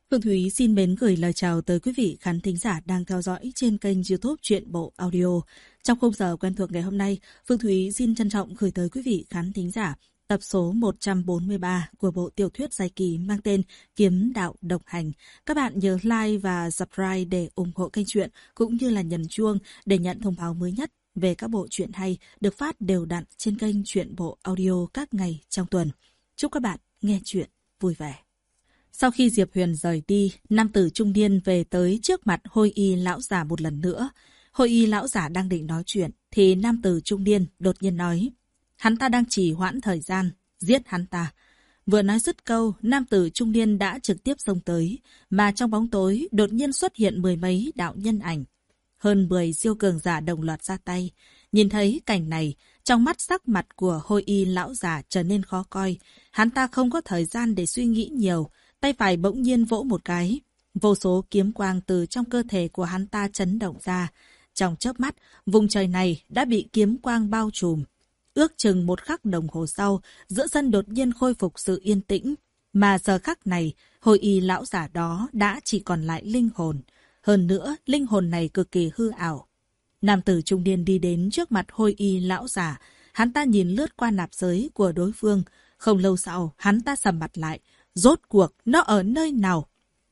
Phương Thúy xin mến gửi lời chào tới quý vị khán thính giả đang theo dõi trên kênh YouTube Truyện Bộ Audio. Trong khung giờ quen thuộc ngày hôm nay, Phương Thúy xin trân trọng gửi tới quý vị khán thính giả tập số 143 của bộ tiểu thuyết dài kỳ mang tên Kiếm Đạo Độc Hành. Các bạn nhớ like và subscribe để ủng hộ kênh truyện cũng như là nhấn chuông để nhận thông báo mới nhất về các bộ truyện hay được phát đều đặn trên kênh Truyện Bộ Audio các ngày trong tuần. Chúc các bạn nghe truyện vui vẻ. Sau khi Diệp Huyền rời đi, nam tử trung niên về tới trước mặt Hôi Y lão giả một lần nữa. Hôi Y lão giả đang định nói chuyện, thì nam tử trung niên đột nhiên nói: hắn ta đang trì hoãn thời gian, giết hắn ta. Vừa nói dứt câu, nam tử trung niên đã trực tiếp xông tới, mà trong bóng tối đột nhiên xuất hiện mười mấy đạo nhân ảnh. Hơn 10 siêu cường giả đồng loạt ra tay. Nhìn thấy cảnh này, trong mắt sắc mặt của Hôi Y lão giả trở nên khó coi. Hắn ta không có thời gian để suy nghĩ nhiều. Tay phải bỗng nhiên vỗ một cái. Vô số kiếm quang từ trong cơ thể của hắn ta chấn động ra. Trong chớp mắt, vùng trời này đã bị kiếm quang bao trùm. Ước chừng một khắc đồng hồ sau, giữa sân đột nhiên khôi phục sự yên tĩnh. Mà giờ khắc này, Hôi Y lão giả đó đã chỉ còn lại linh hồn. Hơn nữa, linh hồn này cực kỳ hư ảo. Nam tử trung niên đi đến trước mặt Hôi Y lão giả. Hắn ta nhìn lướt qua nạp giới của đối phương. Không lâu sau, hắn ta sầm mặt lại. Rốt cuộc, nó ở nơi nào?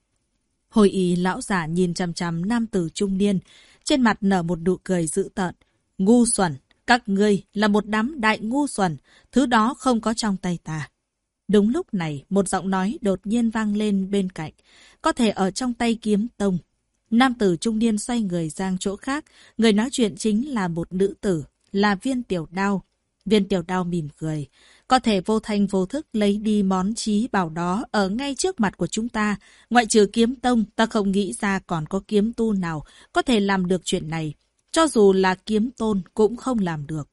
Hôi Y lão giả nhìn chằm chằm nam tử trung niên, trên mặt nở một nụ cười dữ tợn. Ngu xuẩn, các ngươi là một đám đại ngu xuẩn, thứ đó không có trong tay ta. Đúng lúc này, một giọng nói đột nhiên vang lên bên cạnh, có thể ở trong tay Kiếm Tông. Nam tử trung niên xoay người sang chỗ khác, người nói chuyện chính là một nữ tử, là Viên Tiểu Đao. Viên Tiểu Đao mỉm cười. Có thể vô thanh vô thức lấy đi món chí bảo đó ở ngay trước mặt của chúng ta. Ngoại trừ Kiếm Tông, ta không nghĩ ra còn có kiếm tu nào có thể làm được chuyện này. Cho dù là Kiếm Tôn cũng không làm được.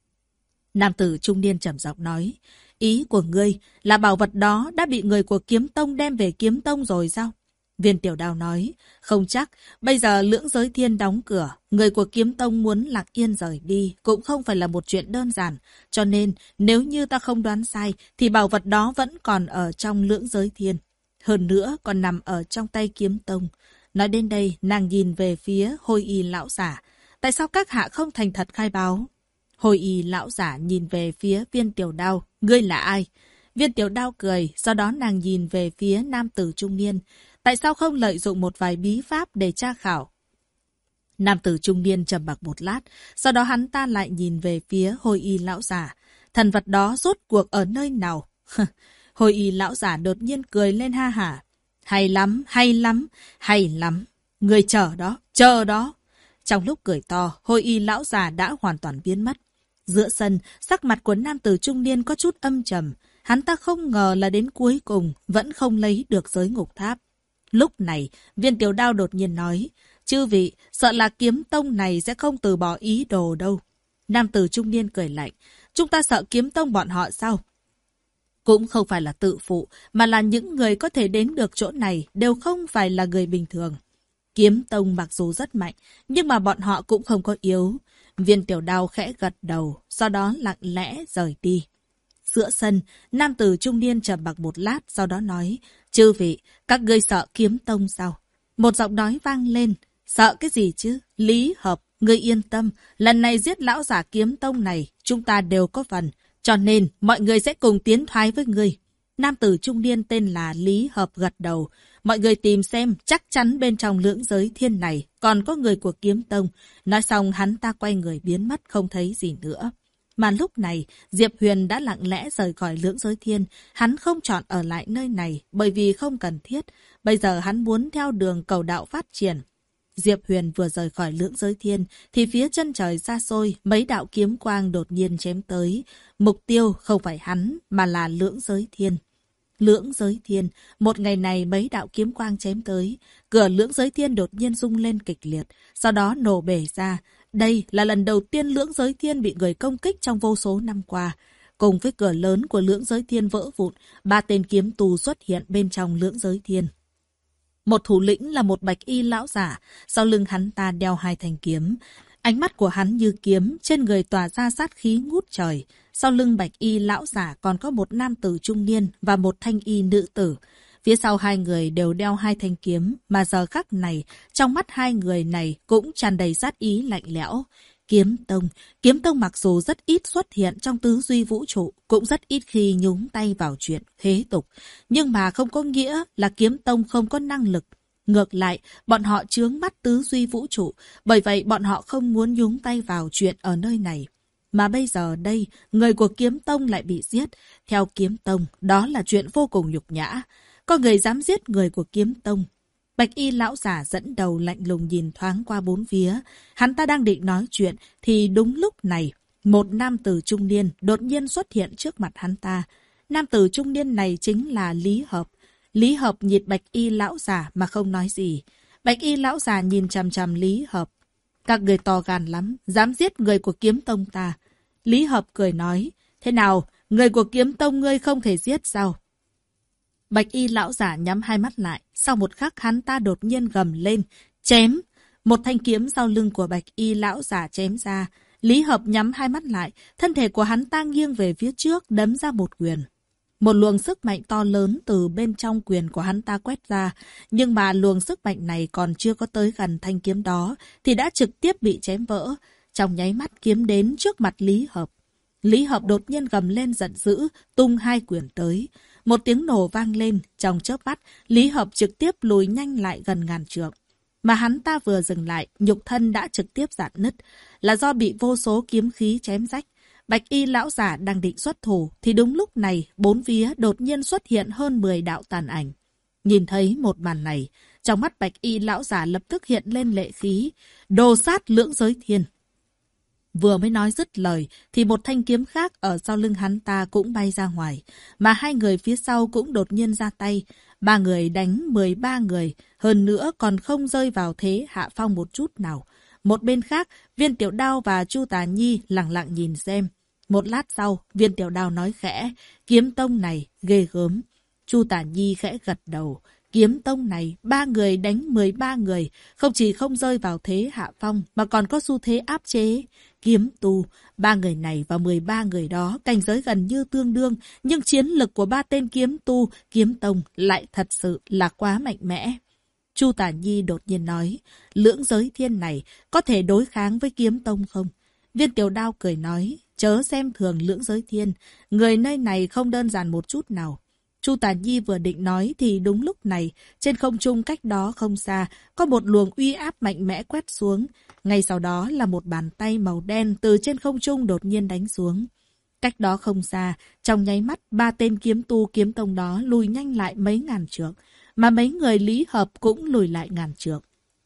Nam tử trung niên trầm giọng nói. Ý của ngươi là bảo vật đó đã bị người của Kiếm Tông đem về Kiếm Tông rồi sao? Viên Tiểu Đao nói, không chắc, bây giờ Lưỡng Giới Thiên đóng cửa, người của Kiếm Tông muốn Lạc Yên rời đi cũng không phải là một chuyện đơn giản, cho nên nếu như ta không đoán sai thì bảo vật đó vẫn còn ở trong Lưỡng Giới Thiên, hơn nữa còn nằm ở trong tay Kiếm Tông. Nói đến đây, nàng nhìn về phía Hôi Y lão giả, tại sao các hạ không thành thật khai báo? Hôi Y lão giả nhìn về phía Viên Tiểu Đao, ngươi là ai? Viên Tiểu Đao cười, sau đó nàng nhìn về phía nam tử trung niên. Tại sao không lợi dụng một vài bí pháp để tra khảo? Nam tử trung niên trầm mặc một lát, sau đó hắn ta lại nhìn về phía Hôi Y lão giả. Thần vật đó rốt cuộc ở nơi nào? Hôi Y lão giả đột nhiên cười lên ha hả. Hay lắm, hay lắm, hay lắm. Người chờ đó. Trong lúc cười to, Hôi Y lão già đã hoàn toàn biến mất. Giữa sân, sắc mặt của nam tử trung niên có chút âm trầm. Hắn ta không ngờ là đến cuối cùng vẫn không lấy được giới ngục tháp. Lúc này, Viên Tiểu Đao đột nhiên nói, chư vị, sợ là Kiếm Tông này sẽ không từ bỏ ý đồ đâu. Nam tử trung niên cười lạnh, chúng ta sợ Kiếm Tông bọn họ sao? Cũng không phải là tự phụ, mà là những người có thể đến được chỗ này đều không phải là người bình thường. Kiếm Tông mặc dù rất mạnh, nhưng mà bọn họ cũng không có yếu. Viên Tiểu Đao khẽ gật đầu, sau đó lặng lẽ rời đi. Giữa sân, nam tử trung niên trầm mặc một lát, sau đó nói, chư vị, các ngươi sợ Kiếm Tông sao? Một giọng nói vang lên, sợ cái gì chứ? Lý Hợp, ngươi yên tâm, lần này giết lão giả Kiếm Tông này, chúng ta đều có phần, cho nên mọi người sẽ cùng tiến thoái với ngươi. Nam tử trung niên tên là Lý Hợp gật đầu, mọi người tìm xem, chắc chắn bên trong Lưỡng Giới Thiên này còn có người của Kiếm Tông. Nói xong hắn ta quay người biến mất không thấy gì nữa. Mà lúc này, Diệp Huyền đã lặng lẽ rời khỏi Lưỡng Giới Thiên. Hắn không chọn ở lại nơi này bởi vì không cần thiết. Bây giờ hắn muốn theo đường cầu đạo phát triển. Diệp Huyền vừa rời khỏi Lưỡng Giới Thiên thì phía chân trời xa xôi mấy đạo kiếm quang đột nhiên chém tới. Mục tiêu không phải hắn mà là Lưỡng Giới Thiên. Lưỡng Giới Thiên, một ngày này mấy đạo kiếm quang chém tới. Cửa Lưỡng Giới Thiên đột nhiên rung lên kịch liệt, sau đó nổ bể ra. Đây là lần đầu tiên Lưỡng Giới Thiên bị người công kích trong vô số năm qua. Cùng với cửa lớn của Lưỡng Giới Thiên vỡ vụn, 3 tên kiếm tù xuất hiện bên trong Lưỡng Giới Thiên. Một thủ lĩnh là một bạch y lão giả, sau lưng hắn ta đeo 2 thanh kiếm. Ánh mắt của hắn như kiếm, trên người tỏa ra sát khí ngút trời. Sau lưng bạch y lão giả còn có một nam tử trung niên và một thanh y nữ tử. Phía sau hai người đều đeo hai thanh kiếm, mà giờ khắc này, trong mắt hai người này cũng tràn đầy sát ý lạnh lẽo. Kiếm Tông mặc dù rất ít xuất hiện trong tứ duy vũ trụ, cũng rất ít khi nhúng tay vào chuyện thế tục, nhưng mà không có nghĩa là Kiếm Tông không có năng lực. Ngược lại, bọn họ chướng mắt tứ duy vũ trụ, bởi vậy bọn họ không muốn nhúng tay vào chuyện ở nơi này. Mà bây giờ đây, người của Kiếm Tông lại bị giết. Theo Kiếm Tông, đó là chuyện vô cùng nhục nhã. Có người dám giết người của Kiếm Tông. Bạch y lão giả dẫn đầu lạnh lùng nhìn thoáng qua bốn phía. Hắn ta đang định nói chuyện, thì đúng lúc này, một nam tử trung niên đột nhiên xuất hiện trước mặt hắn ta. Nam tử trung niên này chính là Lý Hợp. Lý Hợp nhìn bạch y lão giả mà không nói gì. Bạch y lão giả nhìn chằm chằm Lý Hợp. Các người to gan lắm, dám giết người của Kiếm Tông ta. Lý Hợp cười nói, thế nào, người của Kiếm Tông ngươi không thể giết sao? Bạch y lão giả nhắm hai mắt lại, sau một khắc hắn ta đột nhiên gầm lên, chém. Một thanh kiếm sau lưng của bạch y lão giả chém ra. Lý Hợp nhắm hai mắt lại, thân thể của hắn ta nghiêng về phía trước đấm ra một quyền. Một luồng sức mạnh to lớn từ bên trong quyền của hắn ta quét ra, nhưng mà luồng sức mạnh này còn chưa có tới gần thanh kiếm đó thì đã trực tiếp bị chém vỡ. Trong nháy mắt kiếm đến trước mặt Lý Hợp. Lý Hợp đột nhiên gầm lên giận dữ, tung hai quyền tới. Một tiếng nổ vang lên, trong chớp mắt, Lý Hợp trực tiếp lùi nhanh lại gần ngàn trượng. Mà hắn ta vừa dừng lại, nhục thân đã trực tiếp rạn nứt, là do bị vô số kiếm khí chém rách. Bạch y lão giả đang định xuất thủ, thì đúng lúc này, bốn phía đột nhiên xuất hiện hơn 10 đạo tàn ảnh. Nhìn thấy một màn này, trong mắt bạch y lão giả lập tức hiện lên lệ khí, đồ sát lưỡng giới thiên. Vừa mới nói dứt lời, thì một thanh kiếm khác ở sau lưng hắn ta cũng bay ra ngoài, mà hai người phía sau cũng đột nhiên ra tay. 3 người đánh 13 người, hơn nữa còn không rơi vào thế hạ phong một chút nào. Một bên khác, Viên Tiểu Đao và Chu Tà Nhi lặng lặng nhìn xem. Một lát sau, Viên Tiểu Đao nói khẽ, Kiếm Tông này ghê gớm. Chu Tà Nhi khẽ gật đầu. Kiếm Tông này, 3 người đánh 13 người, không chỉ không rơi vào thế hạ phong, mà còn có xu thế áp chế. Kiếm tu, 3 người này và 13 người đó cảnh giới gần như tương đương, nhưng chiến lực của 3 tên kiếm tu, Kiếm Tông lại thật sự là quá mạnh mẽ. Chu Tả Nhi đột nhiên nói, lưỡng giới thiên này có thể đối kháng với Kiếm Tông không? Viên Tiểu Đao cười nói, chớ xem thường lưỡng giới thiên, người nơi này không đơn giản một chút nào. Chu Tà Nhi vừa định nói thì đúng lúc này, trên không trung cách đó không xa, có một luồng uy áp mạnh mẽ quét xuống. Ngay sau đó là một bàn tay màu đen từ trên không trung đột nhiên đánh xuống. Cách đó không xa, trong nháy mắt, 3 tên kiếm tu Kiếm Tông đó lùi nhanh lại mấy ngàn trượng, mà mấy người Lý Hợp cũng lùi lại ngàn trượng.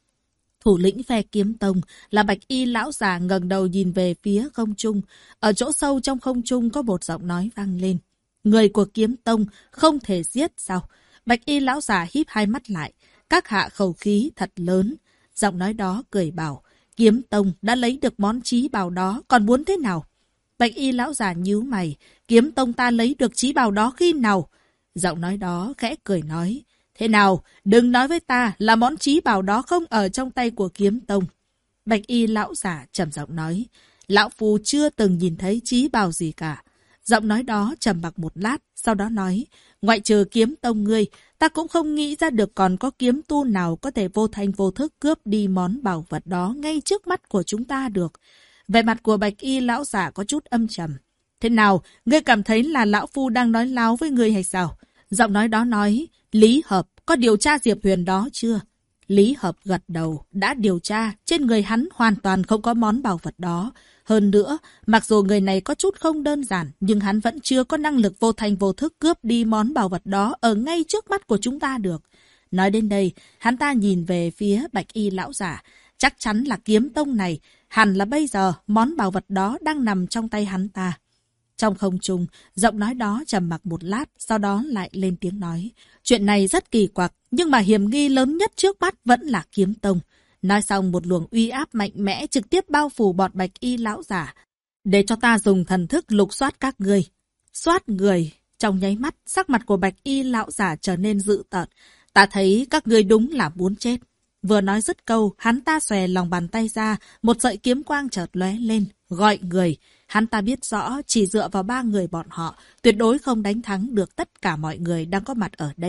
Thủ lĩnh phe Kiếm Tông là bạch y lão già ngẩng đầu nhìn về phía không trung. Ở chỗ sâu trong không trung có một giọng nói vang lên. Người của Kiếm Tông không thể giết sao? Bạch y lão già híp hai mắt lại, các hạ khẩu khí thật lớn. Giọng nói đó cười bảo, Kiếm Tông đã lấy được món chí bảo đó, còn muốn thế nào? Bạch y lão già nhíu mày, Kiếm Tông ta lấy được chí bảo đó khi nào? Giọng nói đó khẽ cười nói, thế nào, đừng nói với ta là món chí bảo đó không ở trong tay của Kiếm Tông. Bạch y lão giả trầm giọng nói, lão phu chưa từng nhìn thấy chí bảo gì cả. Giọng nói đó trầm mặc một lát, sau đó nói, ngoại trừ Kiếm Tông ngươi, ta cũng không nghĩ ra được còn có kiếm tu nào có thể vô thanh vô thức cướp đi món bảo vật đó ngay trước mắt của chúng ta được. Vẻ mặt của bạch y lão giả có chút âm trầm. Thế nào, ngươi cảm thấy là lão phu đang nói láo với ngươi hay sao? Giọng nói đó nói, Lý Hợp có điều tra Diệp Huyền đó chưa? Lý Hợp gật đầu, đã điều tra, trên người hắn hoàn toàn không có món bảo vật đó. Hơn nữa, mặc dù người này có chút không đơn giản, nhưng hắn vẫn chưa có năng lực vô thành vô thức cướp đi món bảo vật đó ở ngay trước mắt của chúng ta được. Nói đến đây, hắn ta nhìn về phía bạch y lão giả. Chắc chắn là Kiếm Tông này, hẳn là bây giờ món bảo vật đó đang nằm trong tay hắn ta. Trong không trung, giọng nói đó trầm mặc một lát, sau đó lại lên tiếng nói. Chuyện này rất kỳ quặc, nhưng mà hiểm nghi lớn nhất trước mắt vẫn là Kiếm Tông. Nói xong một luồng uy áp mạnh mẽ trực tiếp bao phủ bọn bạch y lão giả. Để cho ta dùng thần thức lục soát các ngươi. Soát người. Trong nháy mắt, sắc mặt của bạch y lão giả trở nên dữ tợn. Ta thấy các ngươi đúng là muốn chết. Vừa nói dứt câu, hắn ta xòe lòng bàn tay ra, một sợi kiếm quang chợt lóe lên, gọi người. Hắn ta biết rõ, chỉ dựa vào 3 người bọn họ, tuyệt đối không đánh thắng được tất cả mọi người đang có mặt ở đây.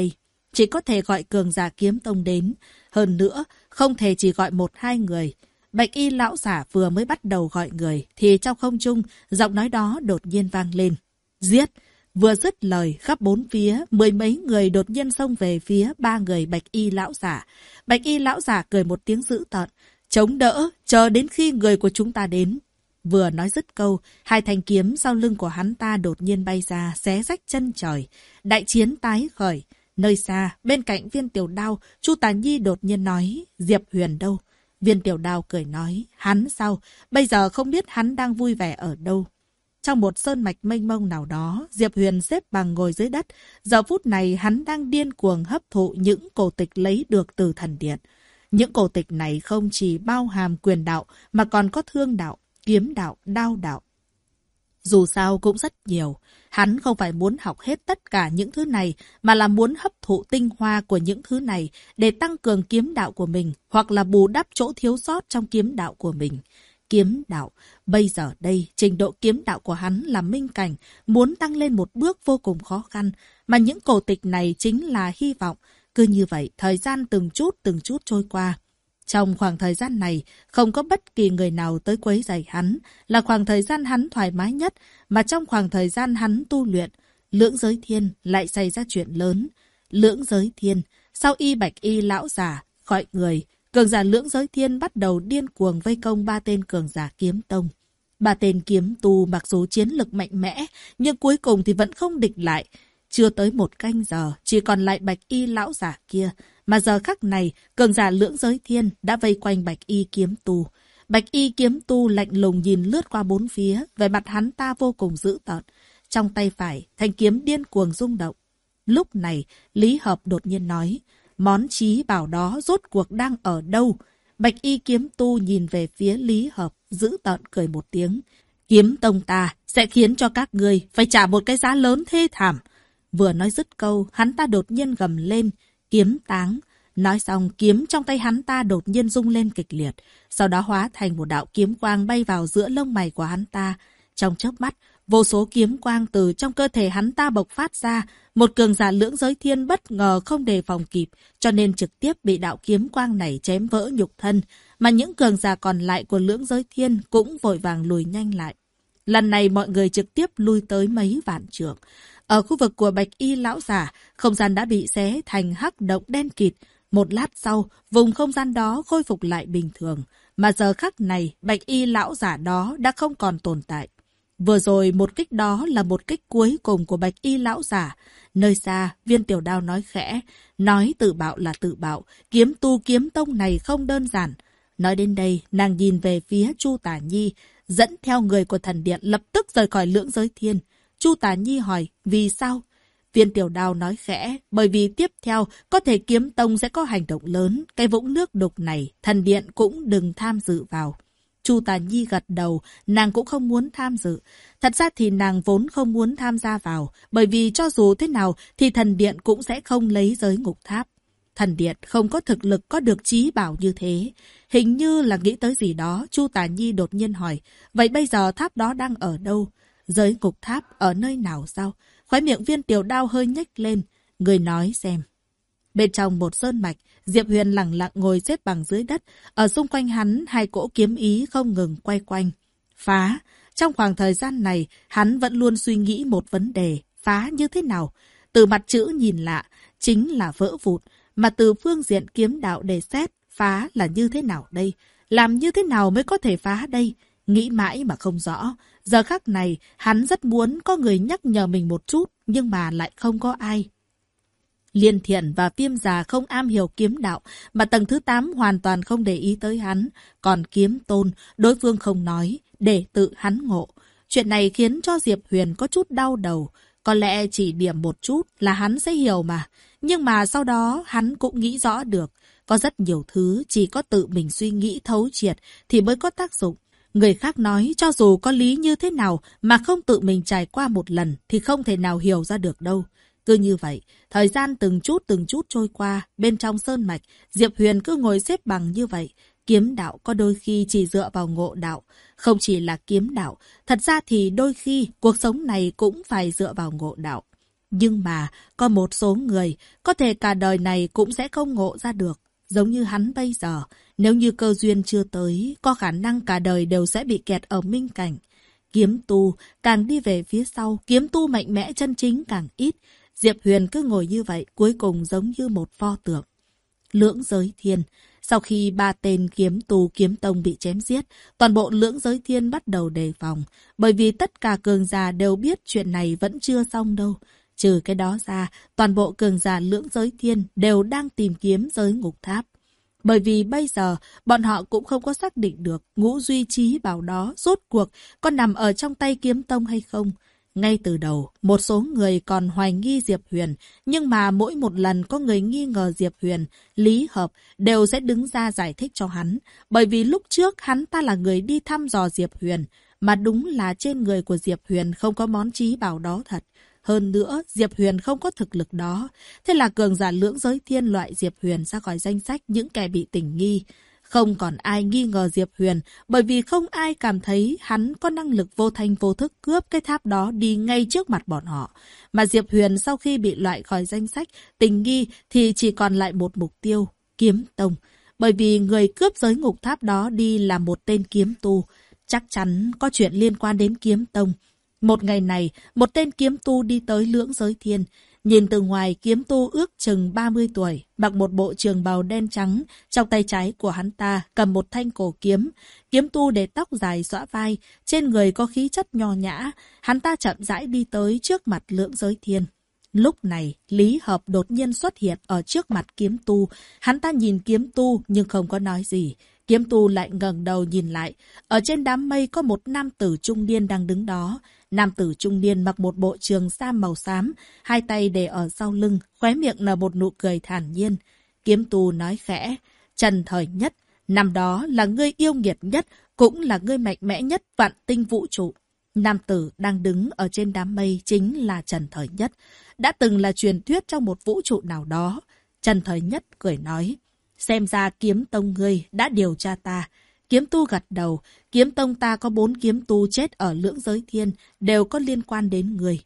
chỉ có thể gọi cường giả kiếm tông đến. Hơn nữa, không thể chỉ gọi 1-2 người. Bạch y lão giả vừa mới bắt đầu gọi người, thì trong không trung, giọng nói đó đột nhiên vang lên. Giết! Vừa dứt lời, khắp bốn phía, 10 mấy người đột nhiên xông về phía 3 người bạch y lão giả. Bạch y lão giả cười một tiếng dữ tợn. Chống đỡ, chờ đến khi người của chúng ta đến. Vừa nói dứt câu, 2 thanh kiếm sau lưng của hắn ta đột nhiên bay ra, xé rách chân trời. Đại chiến tái khởi. Nơi xa, bên cạnh Viên Tiểu Đao, Chu Tà Nhi đột nhiên nói, Diệp Huyền đâu? Viên Tiểu Đao cười nói, hắn sao? Bây giờ không biết hắn đang vui vẻ ở đâu. Trong một sơn mạch mênh mông nào đó, Diệp Huyền xếp bằng ngồi dưới đất. Giờ phút này hắn đang điên cuồng hấp thụ những cổ tịch lấy được từ thần điện. Những cổ tịch này không chỉ bao hàm quyền đạo, mà còn có thương đạo, kiếm đạo, đao đạo. Dù sao cũng rất nhiều. Hắn không phải muốn học hết tất cả những thứ này, mà là muốn hấp thụ tinh hoa của những thứ này để tăng cường kiếm đạo của mình, hoặc là bù đắp chỗ thiếu sót trong kiếm đạo của mình. Kiếm đạo. Bây giờ đây, trình độ kiếm đạo của hắn là minh cảnh, muốn tăng lên một bước vô cùng khó khăn, mà những cổ tịch này chính là hy vọng. Cứ như vậy, thời gian từng chút trôi qua. Trong khoảng thời gian này, không có bất kỳ người nào tới quấy rầy hắn, là khoảng thời gian hắn thoải mái nhất, mà trong khoảng thời gian hắn tu luyện, Lưỡng Giới Thiên lại xảy ra chuyện lớn. Lưỡng Giới Thiên, sau y bạch y lão giả, gọi người, cường giả Lưỡng Giới Thiên bắt đầu điên cuồng vây công 3 tên cường giả kiếm tông. 3 tên kiếm tu mặc dù chiến lực mạnh mẽ, nhưng cuối cùng thì vẫn không địch lại. Chưa tới 1 canh giờ, chỉ còn lại bạch y lão giả kia. Mà giờ khắc này, cường giả Lưỡng Giới Thiên đã vây quanh bạch y kiếm tu. Bạch y kiếm tu lạnh lùng nhìn lướt qua bốn phía, về mặt hắn ta vô cùng dữ tợn. Trong tay phải, thanh kiếm điên cuồng rung động. Lúc này, Lý Hợp đột nhiên nói, món chí bảo đó rốt cuộc đang ở đâu? Bạch y kiếm tu nhìn về phía Lý Hợp, dữ tợn cười một tiếng. Kiếm tông ta sẽ khiến cho các ngươi phải trả một cái giá lớn thê thảm. Vừa nói dứt câu, hắn ta đột nhiên gầm lên, kiếm táng. Nói xong, kiếm trong tay hắn ta đột nhiên rung lên kịch liệt, sau đó hóa thành một đạo kiếm quang bay vào giữa lông mày của hắn ta. Trong chớp mắt, vô số kiếm quang từ trong cơ thể hắn ta bộc phát ra. Một cường giả Lưỡng Giới Thiên bất ngờ không đề phòng kịp, cho nên trực tiếp bị đạo kiếm quang này chém vỡ nhục thân, mà những cường giả còn lại của Lưỡng Giới Thiên cũng vội vàng lùi nhanh lại. Lần này mọi người trực tiếp lui tới mấy vạn trượng. Ở khu vực của bạch y lão giả, không gian đã bị xé thành hắc động đen kịt. Một lát sau, vùng không gian đó khôi phục lại bình thường. Mà giờ khắc này, bạch y lão giả đó đã không còn tồn tại. Vừa rồi một kích đó là một kích cuối cùng của bạch y lão giả. Nơi xa, Viên Tiểu Đao nói khẽ, nói tự bạo là tự bạo, kiếm tu kiếm tông này không đơn giản. Nói đến đây, nàng nhìn về phía Chu Tả Nhi, dẫn theo người của thần điện lập tức rời khỏi Lưỡng Giới Thiên. Chu Tả Nhi hỏi, vì sao? Viên Tiểu Đao nói khẽ, bởi vì tiếp theo có thể kiếm tông sẽ có hành động lớn, cái vũng nước đục này, thần điện cũng đừng tham dự vào. Chu Tả Nhi gật đầu, nàng cũng không muốn tham dự. Thật ra thì nàng vốn không muốn tham gia vào, bởi vì cho dù thế nào thì thần điện cũng sẽ không lấy giới ngục tháp. Thần điện không có thực lực có được chí bảo như thế. Hình như là nghĩ tới gì đó, Chu Tả Nhi đột nhiên hỏi, vậy bây giờ tháp đó đang ở đâu? Giới ngục tháp ở nơi nào sao? Khóe miệng Viên Tiểu Đao hơi nhếch lên. Người nói xem. Bên trong một sơn mạch, Diệp Huyền lặng lặng ngồi xếp bằng dưới đất. Ở xung quanh hắn, 2 cỗ kiếm ý không ngừng quay quanh. Phá. Trong khoảng thời gian này, hắn vẫn luôn suy nghĩ một vấn đề. Phá như thế nào? Từ mặt chữ nhìn lạ, chính là vỡ vụn. Mà từ phương diện kiếm đạo để xét, phá là như thế nào đây? Làm như thế nào mới có thể phá đây? Nghĩ mãi mà không rõ. Giờ khắc này, hắn rất muốn có người nhắc nhở mình một chút, nhưng mà lại không có ai. Liên Thiện và Viêm Già không am hiểu kiếm đạo, mà tầng thứ 8 hoàn toàn không để ý tới hắn. Còn Kiếm Tôn, đối phương không nói, để tự hắn ngộ. Chuyện này khiến cho Diệp Huyền có chút đau đầu. Có lẽ chỉ điểm một chút là hắn sẽ hiểu mà. Nhưng mà sau đó hắn cũng nghĩ rõ được. Có rất nhiều thứ chỉ có tự mình suy nghĩ thấu triệt thì mới có tác dụng. Người khác nói cho dù có lý như thế nào mà không tự mình trải qua một lần thì không thể nào hiểu ra được đâu. Cứ như vậy, thời gian từng chút trôi qua, bên trong sơn mạch, Diệp Huyền cứ ngồi xếp bằng như vậy. Kiếm đạo có đôi khi chỉ dựa vào ngộ đạo, không chỉ là kiếm đạo, thật ra thì đôi khi cuộc sống này cũng phải dựa vào ngộ đạo. Nhưng mà có một số người có thể cả đời này cũng sẽ không ngộ ra được. Giống như hắn bây giờ, nếu như cơ duyên chưa tới, có khả năng cả đời đều sẽ bị kẹt ở minh cảnh. Kiếm tu càng đi về phía sau, kiếm tu mạnh mẽ chân chính càng ít. Diệp Huyền cứ ngồi như vậy, cuối cùng giống như một pho tượng. Lưỡng giới thiên. Sau khi 3 tên kiếm tu kiếm tông bị chém giết, toàn bộ lưỡng giới thiên bắt đầu đề phòng. Bởi vì tất cả cường giả đều biết chuyện này vẫn chưa xong đâu. Trừ cái đó ra, toàn bộ cường giả lưỡng giới thiên đều đang tìm kiếm giới ngục tháp. Bởi vì bây giờ, bọn họ cũng không có xác định được ngũ duy trí bảo đó rốt cuộc có nằm ở trong tay kiếm tông hay không. Ngay từ đầu, một số người còn hoài nghi Diệp Huyền, nhưng mà mỗi một lần có người nghi ngờ Diệp Huyền, Lý Hợp đều sẽ đứng ra giải thích cho hắn. Bởi vì lúc trước hắn ta là người đi thăm dò Diệp Huyền, mà đúng là trên người của Diệp Huyền không có món trí bảo đó thật. Hơn nữa, Diệp Huyền không có thực lực đó. Thế là cường giả lưỡng giới thiên loại Diệp Huyền ra khỏi danh sách những kẻ bị tình nghi. Không còn ai nghi ngờ Diệp Huyền, bởi vì không ai cảm thấy hắn có năng lực vô thanh vô thức cướp cái tháp đó đi ngay trước mặt bọn họ. Mà Diệp Huyền sau khi bị loại khỏi danh sách tình nghi thì chỉ còn lại một mục tiêu, kiếm tông. Bởi vì người cướp giới ngục tháp đó đi là một tên kiếm tu. Chắc chắn có chuyện liên quan đến kiếm tông. Một ngày này, một tên kiếm tu đi tới lưỡng giới thiên. Nhìn từ ngoài, kiếm tu ước chừng 30 tuổi, mặc một bộ trường bào đen trắng. Trong tay trái của hắn ta cầm một thanh cổ kiếm. Kiếm tu để tóc dài xõa vai, trên người có khí chất nho nhã. Hắn ta chậm rãi đi tới trước mặt lưỡng giới thiên. Lúc này, Lý Hợp đột nhiên xuất hiện ở trước mặt kiếm tu. Hắn ta nhìn kiếm tu nhưng không có nói gì. Kiếm tu lại ngẩng đầu nhìn lại. Ở trên đám mây có một nam tử trung niên đang đứng đó. Nam tử trung niên mặc một bộ trường sam màu xám, hai tay để ở sau lưng, khóe miệng nở một nụ cười thản nhiên. Kiếm tu nói khẽ, Trần Thời Nhất, năm đó là ngươi yêu nghiệt nhất, cũng là ngươi mạnh mẽ nhất vạn tinh vũ trụ. Nam tử đang đứng ở trên đám mây chính là Trần Thời Nhất, đã từng là truyền thuyết trong một vũ trụ nào đó. Trần Thời Nhất cười nói, xem ra kiếm tông ngươi đã điều tra ta. Kiếm tu gật đầu, kiếm tông ta có 4 kiếm tu chết ở lưỡng giới thiên, đều có liên quan đến người.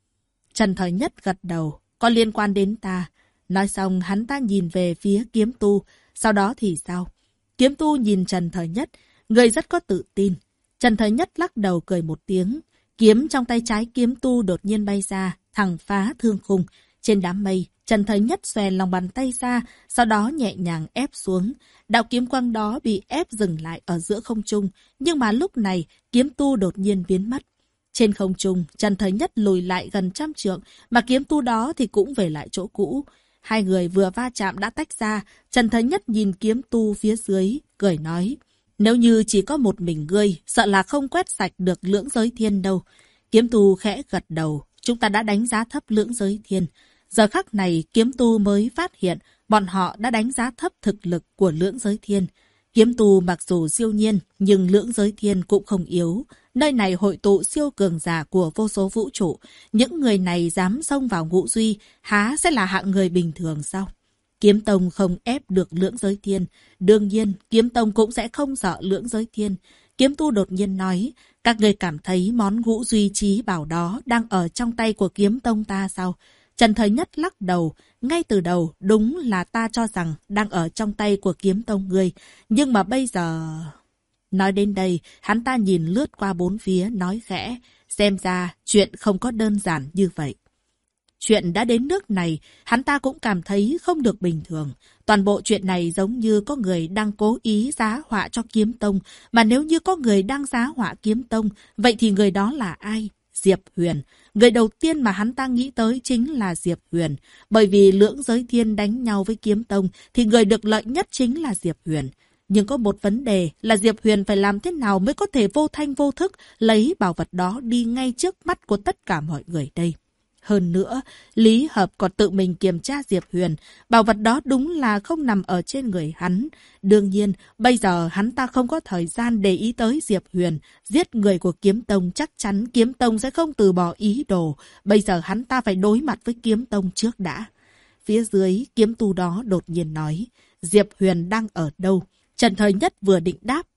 Trần Thời Nhất gật đầu, có liên quan đến ta. Nói xong hắn ta nhìn về phía kiếm tu, sau đó thì sao? Kiếm tu nhìn Trần Thời Nhất, người rất có tự tin. Trần Thời Nhất lắc đầu cười một tiếng, kiếm trong tay trái kiếm tu đột nhiên bay ra, thẳng phá thương khung. Trên đám mây, Trần Thời Nhất xòe lòng bàn tay ra, sau đó nhẹ nhàng ép xuống. Đạo kiếm quang đó bị ép dừng lại ở giữa không trung, nhưng mà lúc này kiếm tu đột nhiên biến mất. Trên không trung, Trần Thời Nhất lùi lại gần 100 trượng, mà kiếm tu đó thì cũng về lại chỗ cũ. Hai người vừa va chạm đã tách ra, Trần Thời Nhất nhìn kiếm tu phía dưới, cười nói, nếu như chỉ có một mình ngươi, sợ là không quét sạch được lưỡng giới thiên đâu. Kiếm tu khẽ gật đầu, chúng ta đã đánh giá thấp lưỡng giới thiên. Giờ khắc này, kiếm tu mới phát hiện bọn họ đã đánh giá thấp thực lực của lưỡng giới thiên. Kiếm tu mặc dù siêu nhiên, nhưng lưỡng giới thiên cũng không yếu. Nơi này hội tụ siêu cường giả của vô số vũ trụ. Những người này dám xông vào ngũ duy, há sẽ là hạng người bình thường sao? Kiếm tông không ép được lưỡng giới thiên. Đương nhiên, kiếm tông cũng sẽ không sợ lưỡng giới thiên. Kiếm tu đột nhiên nói, các người cảm thấy món ngũ duy trí bảo đó đang ở trong tay của kiếm tông ta sao? Trần Thời Nhất lắc đầu, ngay từ đầu đúng là ta cho rằng đang ở trong tay của kiếm tông ngươi, nhưng mà bây giờ... Nói đến đây, hắn ta nhìn lướt qua bốn phía, nói khẽ, xem ra chuyện không có đơn giản như vậy. Chuyện đã đến nước này, hắn ta cũng cảm thấy không được bình thường. Toàn bộ chuyện này giống như có người đang cố ý giá họa cho kiếm tông, mà nếu như có người đang giá họa kiếm tông, vậy thì người đó là ai? Diệp Huyền. Người đầu tiên mà hắn ta nghĩ tới chính là Diệp Huyền. Bởi vì lưỡng giới thiên đánh nhau với kiếm tông thì người được lợi nhất chính là Diệp Huyền. Nhưng có một vấn đề là Diệp Huyền phải làm thế nào mới có thể vô thanh vô thức lấy bảo vật đó đi ngay trước mắt của tất cả mọi người đây. Hơn nữa, Lý Hợp còn tự mình kiểm tra Diệp Huyền. Bảo vật đó đúng là không nằm ở trên người hắn. Đương nhiên, bây giờ hắn ta không có thời gian để ý tới Diệp Huyền. Giết người của kiếm tông chắc chắn kiếm tông sẽ không từ bỏ ý đồ. Bây giờ hắn ta phải đối mặt với kiếm tông trước đã. Phía dưới, kiếm tu đó đột nhiên nói, Diệp Huyền đang ở đâu? Trần Thời Nhất vừa định đáp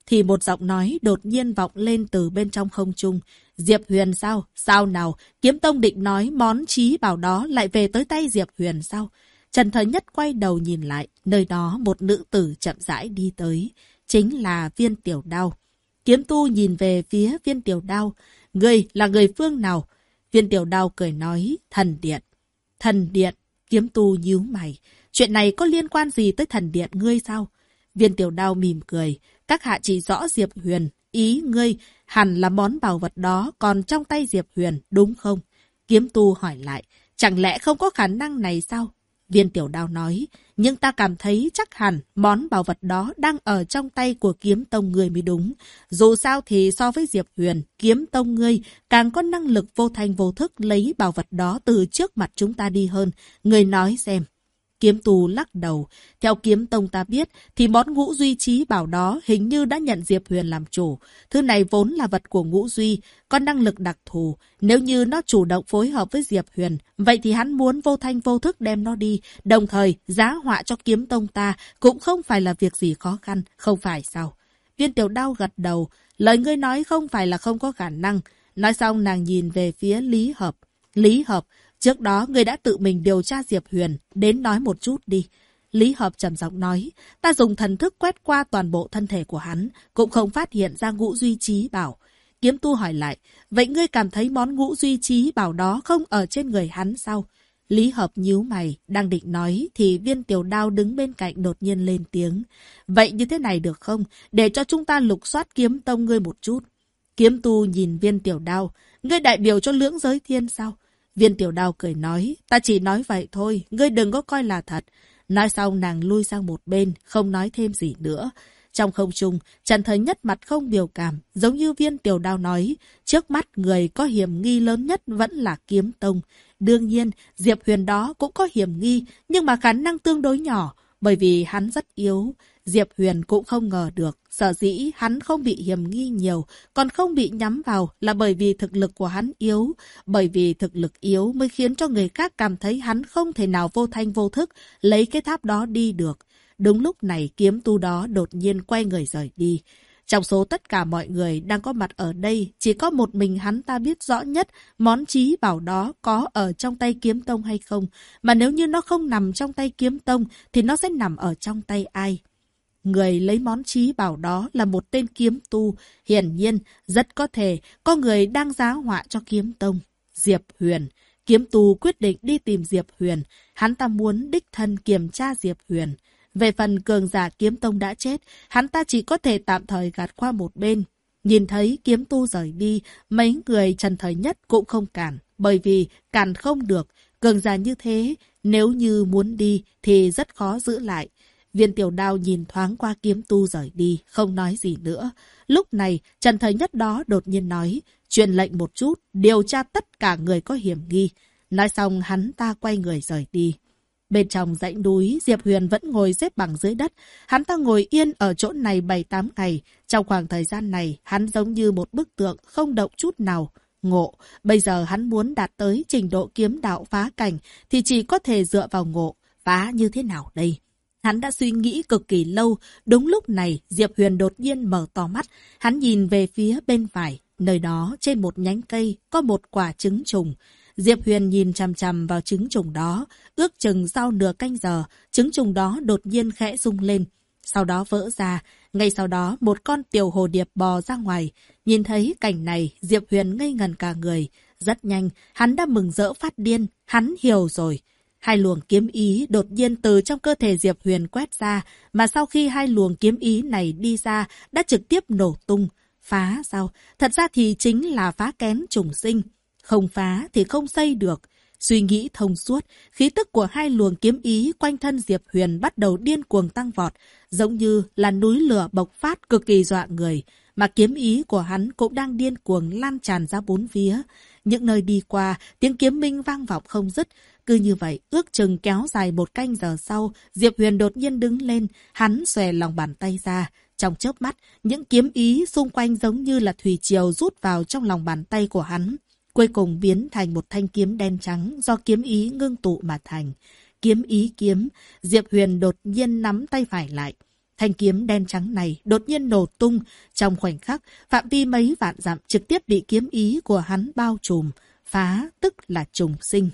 thì một giọng nói đột nhiên vọng lên từ bên trong không trung. Diệp Huyền sao? Sao nào? Kiếm Tông định nói món trí bảo đó lại về tới tay Diệp Huyền sao? Trần Thời Nhất quay đầu nhìn lại, nơi đó một nữ tử chậm rãi đi tới, chính là Viên Tiểu Đao. Kiếm tu nhìn về phía Viên Tiểu Đao, ngươi là người phương nào? Viên Tiểu Đao cười nói, thần điện. Thần điện, kiếm tu nhíu mày, chuyện này có liên quan gì tới thần điện ngươi sao? Viên Tiểu Đao mỉm cười, các hạ chỉ rõ Diệp Huyền, ý ngươi hẳn là món bảo vật đó còn trong tay Diệp Huyền, đúng không? Kiếm tu hỏi lại, chẳng lẽ không có khả năng này sao? Viên Tiểu Đao nói, nhưng ta cảm thấy chắc hẳn món bảo vật đó đang ở trong tay của kiếm tông ngươi mới đúng. Dù sao thì so với Diệp Huyền, kiếm tông ngươi càng có năng lực vô thành vô thức lấy bảo vật đó từ trước mặt chúng ta đi hơn. Ngươi nói xem. Kiếm tu lắc đầu. Theo kiếm tông ta biết, thì món ngũ duy trí bảo đó hình như đã nhận Diệp Huyền làm chủ. Thứ này vốn là vật của ngũ duy, có năng lực đặc thù. Nếu như nó chủ động phối hợp với Diệp Huyền, vậy thì hắn muốn vô thanh vô thức đem nó đi. Đồng thời, giá họa cho kiếm tông ta cũng không phải là việc gì khó khăn, không phải sao? Viên Tiểu Đao gật đầu. Lời ngươi nói không phải là không có khả năng. Nói xong nàng nhìn về phía Lý Hợp. Lý Hợp, trước đó ngươi đã tự mình điều tra Diệp Huyền, đến nói một chút đi. Lý Hợp trầm giọng nói, ta dùng thần thức quét qua toàn bộ thân thể của hắn, cũng không phát hiện ra ngũ duy trí bảo. Kiếm tu hỏi lại, vậy ngươi cảm thấy món ngũ duy trí bảo đó không ở trên người hắn sao? Lý Hợp nhíu mày, đang định nói thì Viên Tiểu Đao đứng bên cạnh đột nhiên lên tiếng. Vậy như thế này được không? Để cho chúng ta lục soát kiếm tông ngươi một chút. Kiếm tu nhìn Viên Tiểu Đao, ngươi đại biểu cho lưỡng giới thiên sao? Viên Tiểu Đao cười nói, ta chỉ nói vậy thôi, ngươi đừng có coi là thật. Nói xong nàng lui sang một bên, không nói thêm gì nữa. Trong không trung, Trần Thời Nhất mặt không biểu cảm, giống như Viên Tiểu Đao nói, trước mắt người có hiểm nghi lớn nhất vẫn là kiếm tông. Đương nhiên, Diệp Huyền đó cũng có hiểm nghi, nhưng mà khả năng tương đối nhỏ, bởi vì hắn rất yếu. Diệp Huyền cũng không ngờ được, sở dĩ hắn không bị hiểm nghi nhiều, còn không bị nhắm vào là bởi vì thực lực của hắn yếu. Bởi vì thực lực yếu mới khiến cho người khác cảm thấy hắn không thể nào vô thanh vô thức lấy cái tháp đó đi được. Đúng lúc này kiếm tu đó đột nhiên quay người rời đi. Trong số tất cả mọi người đang có mặt ở đây, chỉ có một mình hắn ta biết rõ nhất món trí bảo đó có ở trong tay kiếm tông hay không. Mà nếu như nó không nằm trong tay kiếm tông, thì nó sẽ nằm ở trong tay ai? Người lấy món trí bảo đó là một tên kiếm tu. Hiển nhiên, rất có thể có người đang giá họa cho kiếm tông. Diệp Huyền. Kiếm tu quyết định đi tìm Diệp Huyền. Hắn ta muốn đích thân kiểm tra Diệp Huyền. Về phần cường giả kiếm tông đã chết, hắn ta chỉ có thể tạm thời gạt qua một bên. Nhìn thấy kiếm tu rời đi, mấy người Trần Thời Nhất cũng không cản, bởi vì cản không được. Cường giả như thế, nếu như muốn đi thì rất khó giữ lại. Viên Tiểu Đao nhìn thoáng qua kiếm tu rời đi, không nói gì nữa. Lúc này, Trần Thời Nhất đó đột nhiên nói, truyền lệnh một chút, điều tra tất cả người có hiểm nghi. Nói xong hắn ta quay người rời đi. Bên trong dãy núi, Diệp Huyền vẫn ngồi xếp bằng dưới đất. Hắn ta ngồi yên ở chỗ này 7-8 ngày. Trong khoảng thời gian này, hắn giống như một bức tượng không động chút nào. Ngộ, bây giờ hắn muốn đạt tới trình độ kiếm đạo phá cảnh thì chỉ có thể dựa vào ngộ. Phá như thế nào đây? Hắn đã suy nghĩ cực kỳ lâu. Đúng lúc này, Diệp Huyền đột nhiên mở to mắt. Hắn nhìn về phía bên phải. Nơi đó, trên một nhánh cây, có một quả trứng trùng. Diệp Huyền nhìn chằm chằm vào trứng trùng đó. Ước chừng sau nửa canh giờ, trứng trùng đó đột nhiên khẽ rung lên. Sau đó vỡ ra. Ngay sau đó, một con tiểu hồ điệp bò ra ngoài. Nhìn thấy cảnh này, Diệp Huyền ngây ngần cả người. Rất nhanh, hắn đã mừng rỡ phát điên. Hắn hiểu rồi. Hai luồng kiếm ý đột nhiên từ trong cơ thể Diệp Huyền quét ra, mà sau khi hai luồng kiếm ý này đi ra, đã trực tiếp nổ tung. Phá sao? Thật ra thì chính là phá kén trùng sinh. Không phá thì không xây được. Suy nghĩ thông suốt, khí tức của hai luồng kiếm ý quanh thân Diệp Huyền bắt đầu điên cuồng tăng vọt, giống như là núi lửa bộc phát cực kỳ dọa người, mà kiếm ý của hắn cũng đang điên cuồng lan tràn ra bốn phía. Những nơi đi qua, tiếng kiếm minh vang vọng không dứt. Cứ như vậy, ước chừng kéo dài một canh giờ sau, Diệp Huyền đột nhiên đứng lên, hắn xòe lòng bàn tay ra. Trong chớp mắt, những kiếm ý xung quanh giống như là thủy triều rút vào trong lòng bàn tay của hắn. Cuối cùng biến thành một thanh kiếm đen trắng do kiếm ý ngưng tụ mà thành. Kiếm ý kiếm, Diệp Huyền đột nhiên nắm tay phải lại. Thanh kiếm đen trắng này đột nhiên nổ tung. Trong khoảnh khắc, phạm vi mấy vạn dặm trực tiếp bị kiếm ý của hắn bao trùm. Phá tức là trùng sinh.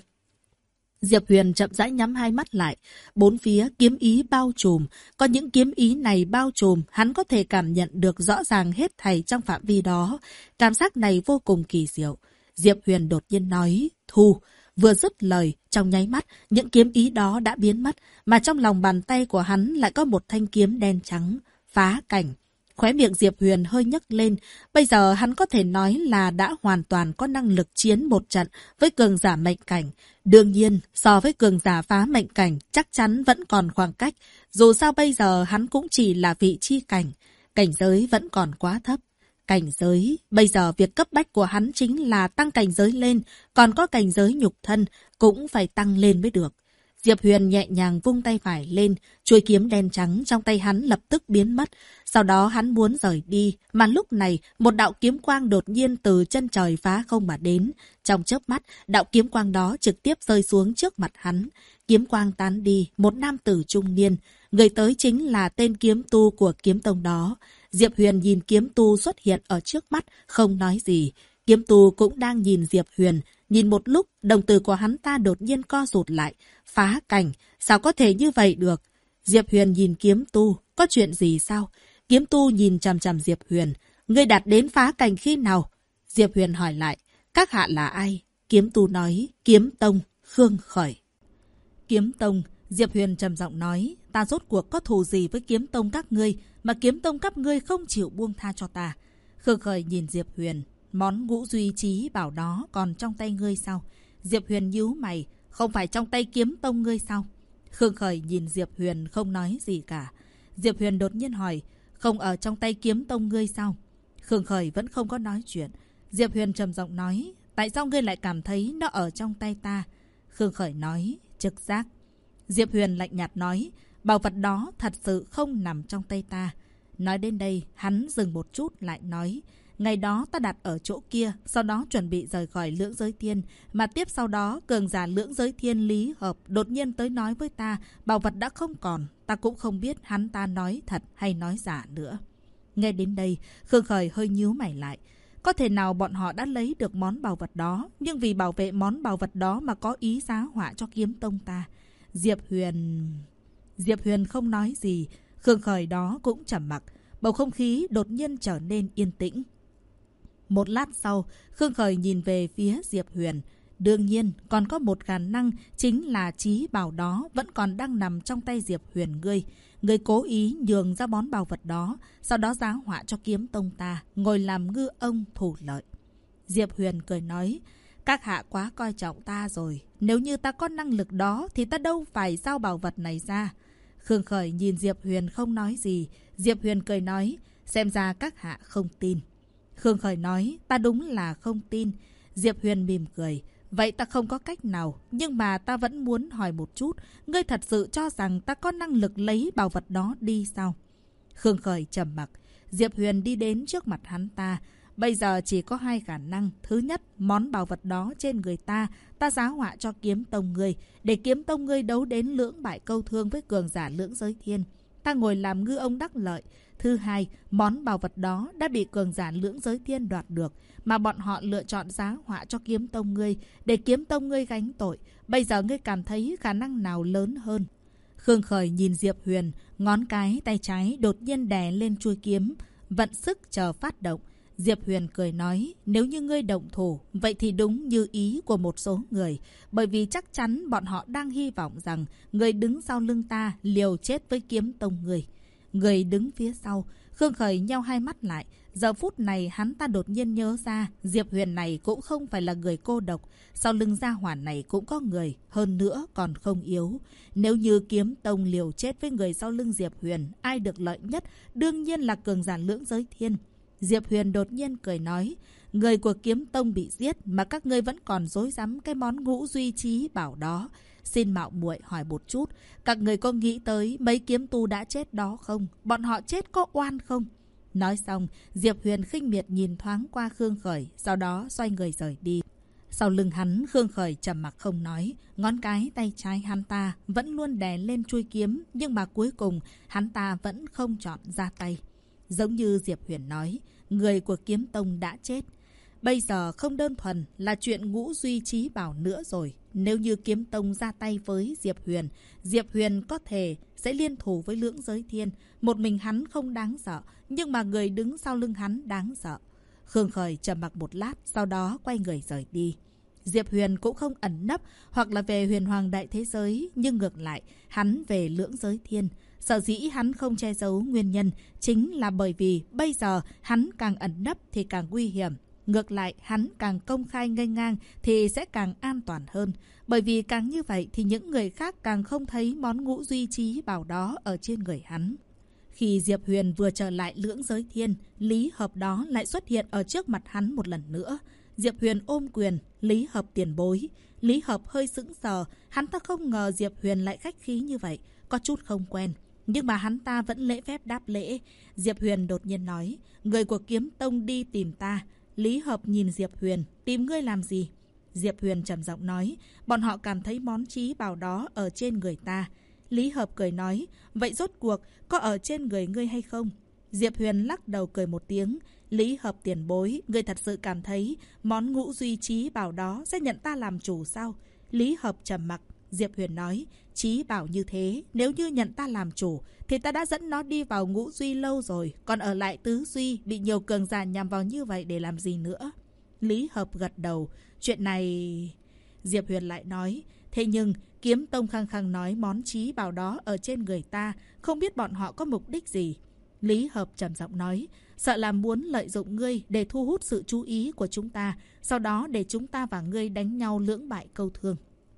Diệp Huyền chậm rãi nhắm hai mắt lại. Bốn phía kiếm ý bao trùm. Có những kiếm ý này bao trùm, hắn có thể cảm nhận được rõ ràng hết thảy trong phạm vi đó. Cảm giác này vô cùng kỳ diệu. Diệp Huyền đột nhiên nói, thu. Vừa dứt lời, trong nháy mắt, những kiếm ý đó đã biến mất, mà trong lòng bàn tay của hắn lại có một thanh kiếm đen trắng, phá cảnh. Khóe miệng Diệp Huyền hơi nhấc lên, bây giờ hắn có thể nói là đã hoàn toàn có năng lực chiến một trận với cường giả mệnh cảnh. Đương nhiên, so với cường giả phá mệnh cảnh, chắc chắn vẫn còn khoảng cách, dù sao bây giờ hắn cũng chỉ là vị chi cảnh, cảnh giới vẫn còn quá thấp. Cảnh giới, bây giờ việc cấp bách của hắn chính là tăng cảnh giới lên, còn có cảnh giới nhục thân cũng phải tăng lên mới được. Diệp Huyền nhẹ nhàng vung tay phải lên, chuôi kiếm đen trắng trong tay hắn lập tức biến mất. Sau đó hắn muốn rời đi, mà lúc này một đạo kiếm quang đột nhiên từ chân trời phá không mà đến. Trong chớp mắt, đạo kiếm quang đó trực tiếp rơi xuống trước mặt hắn. Kiếm quang tán đi, một nam tử trung niên. Người tới chính là tên kiếm tu của kiếm tông đó. Diệp Huyền nhìn kiếm tu xuất hiện ở trước mắt, không nói gì. Kiếm tu cũng đang nhìn Diệp Huyền. Nhìn một lúc, đồng tử của hắn ta đột nhiên co rụt lại. Phá cảnh, sao có thể như vậy được? Diệp Huyền nhìn kiếm tu, có chuyện gì sao? Kiếm tu nhìn chằm chằm Diệp Huyền. Ngươi đạt đến phá cảnh khi nào? Diệp Huyền hỏi lại. Các hạ là ai? Kiếm tu nói. Kiếm tông, Khương Khởi. Kiếm tông, Diệp Huyền trầm giọng nói. Ta rốt cuộc có thù gì với kiếm tông các ngươi, mà kiếm tông các ngươi không chịu buông tha cho ta? Khương Khởi nhìn Diệp Huyền. Món ngũ duy trí bảo đó còn trong tay ngươi sao? Diệp Huyền nhíu mày. Không phải trong tay kiếm tông ngươi sao? Khương Khởi nhìn Diệp Huyền không nói gì cả. Diệp Huyền đột nhiên hỏi. Không ở trong tay kiếm tông ngươi sao? Khương Khởi vẫn không có nói chuyện. Diệp Huyền trầm giọng nói. Tại sao ngươi lại cảm thấy nó ở trong tay ta? Khương Khởi nói. Trực giác. Diệp Huyền lạnh nhạt nói. Bảo vật đó thật sự không nằm trong tay ta. Nói đến đây, hắn dừng một chút lại nói. Ngày đó ta đặt ở chỗ kia, sau đó chuẩn bị rời khỏi lưỡng giới thiên. Mà tiếp sau đó, cường giả lưỡng giới thiên Lý Hợp đột nhiên tới nói với ta, bảo vật đã không còn. Ta cũng không biết hắn ta nói thật hay nói giả nữa. Nghe đến đây, Khương Khởi hơi nhíu mày lại. Có thể nào bọn họ đã lấy được món bảo vật đó, nhưng vì bảo vệ món bảo vật đó mà có ý giá họa cho kiếm tông ta? Diệp Huyền không nói gì. Khương Khởi đó cũng trầm mặc. Bầu không khí đột nhiên trở nên yên tĩnh. Một lát sau, Khương Khởi nhìn về phía Diệp Huyền. Đương nhiên, còn có một khả năng chính là trí bảo đó vẫn còn đang nằm trong tay Diệp Huyền ngươi. Ngươi cố ý nhường ra món bảo vật đó, sau đó giá họa cho kiếm tông ta, ngồi làm ngư ông thủ lợi. Diệp Huyền cười nói, các hạ quá coi trọng ta rồi. Nếu như ta có năng lực đó thì ta đâu phải giao bảo vật này ra. Khương Khởi nhìn Diệp Huyền không nói gì. Diệp Huyền cười nói, xem ra các hạ không tin. Khương Khởi nói, ta đúng là không tin. Diệp Huyền mỉm cười, vậy ta không có cách nào, nhưng mà ta vẫn muốn hỏi một chút, ngươi thật sự cho rằng ta có năng lực lấy bảo vật đó đi sao? Khương Khởi trầm mặc. Diệp Huyền đi đến trước mặt hắn ta. Bây giờ chỉ có hai khả năng. Thứ nhất, món bảo vật đó trên người ta, ta giá họa cho kiếm tông ngươi, để kiếm tông ngươi đấu đến lưỡng bại câu thương với cường giả lưỡng giới thiên. Ta ngồi làm ngư ông đắc lợi. Thứ hai, món bảo vật đó đã bị cường giả lưỡng giới thiên đoạt được, mà bọn họ lựa chọn giá họa cho kiếm tông ngươi, để kiếm tông ngươi gánh tội. Bây giờ ngươi cảm thấy khả năng nào lớn hơn? Khương Khởi nhìn Diệp Huyền, ngón cái tay trái đột nhiên đè lên chuôi kiếm, vận sức chờ phát động. Diệp Huyền cười nói, nếu như ngươi động thủ, vậy thì đúng như ý của một số người, bởi vì chắc chắn bọn họ đang hy vọng rằng người đứng sau lưng ta liều chết với kiếm tông người. Người đứng phía sau. Khương Khởi nheo hai mắt lại. Giờ phút này hắn ta đột nhiên nhớ ra, Diệp Huyền này cũng không phải là người cô độc. Sau lưng gia hỏa này cũng có người, hơn nữa còn không yếu. Nếu như kiếm tông liều chết với người sau lưng Diệp Huyền, ai được lợi nhất? Đương nhiên là cường giả lưỡng giới thiên. Diệp Huyền đột nhiên cười nói, người của kiếm tông bị giết mà các ngươi vẫn còn dối rắm cái món ngũ duy trí bảo đó. Xin mạo muội hỏi một chút, các người có nghĩ tới mấy kiếm tu đã chết đó không? Bọn họ chết có oan không? Nói xong, Diệp Huyền khinh miệt nhìn thoáng qua Khương Khởi, sau đó xoay người rời đi. Sau lưng hắn, Khương Khởi trầm mặc không nói. Ngón cái tay trái hắn ta vẫn luôn đè lên chuôi kiếm. Nhưng mà cuối cùng hắn ta vẫn không chọn ra tay. Giống như Diệp Huyền nói, người của Kiếm Tông đã chết. Bây giờ không đơn thuần là chuyện Ngũ Duy Chí Bảo nữa rồi. Nếu như Kiếm Tông ra tay với Diệp Huyền có thể sẽ liên thủ với Lưỡng Giới Thiên. Một mình hắn không đáng sợ, nhưng mà người đứng sau lưng hắn đáng sợ. Khương Khởi trầm mặc một lát, sau đó quay người rời đi. Diệp Huyền cũng không ẩn nấp hoặc là về Huyền Hoàng Đại Thế Giới, nhưng ngược lại, hắn về Lưỡng Giới Thiên. Sở dĩ hắn không che giấu nguyên nhân chính là bởi vì bây giờ hắn càng ẩn nấp thì càng nguy hiểm. Ngược lại, hắn càng công khai nghênh ngang thì sẽ càng an toàn hơn. Bởi vì càng như vậy thì những người khác càng không thấy món Ngũ Duy Chí Bảo đó ở trên người hắn. Khi Diệp Huyền vừa trở lại Lưỡng Giới Thiên, Lý Hợp đó lại xuất hiện ở trước mặt hắn một lần nữa. Diệp Huyền ôm quyền, Lý Hợp tiền bối. Lý Hợp hơi sững sờ, hắn ta không ngờ Diệp Huyền lại khách khí như vậy, có chút không quen. Nhưng mà hắn ta vẫn lễ phép đáp lễ. Diệp Huyền đột nhiên nói, người của Kiếm Tông đi tìm ta. Lý Hợp nhìn Diệp Huyền, tìm ngươi làm gì? Diệp Huyền trầm giọng nói, bọn họ cảm thấy món chí bảo đó ở trên người ta. Lý Hợp cười nói, vậy rốt cuộc có ở trên người ngươi hay không? Diệp Huyền lắc đầu cười một tiếng, Lý Hợp tiền bối, ngươi thật sự cảm thấy món Ngũ Duy Chí Bảo đó sẽ nhận ta làm chủ sao? Lý Hợp trầm mặc. Diệp Huyền nói, chí bảo như thế, nếu như nhận ta làm chủ, thì ta đã dẫn nó đi vào Ngũ Duy lâu rồi, còn ở lại Tứ Duy, bị nhiều cường giả nhằm vào như vậy để làm gì nữa? Lý Hợp gật đầu, chuyện này... Diệp Huyền lại nói, thế nhưng Kiếm Tông khăng khăng nói món chí bảo đó ở trên người ta, không biết bọn họ có mục đích gì. Lý Hợp trầm giọng nói, sợ là muốn lợi dụng ngươi để thu hút sự chú ý của chúng ta, sau đó để chúng ta và ngươi đánh nhau lưỡng bại câu thương.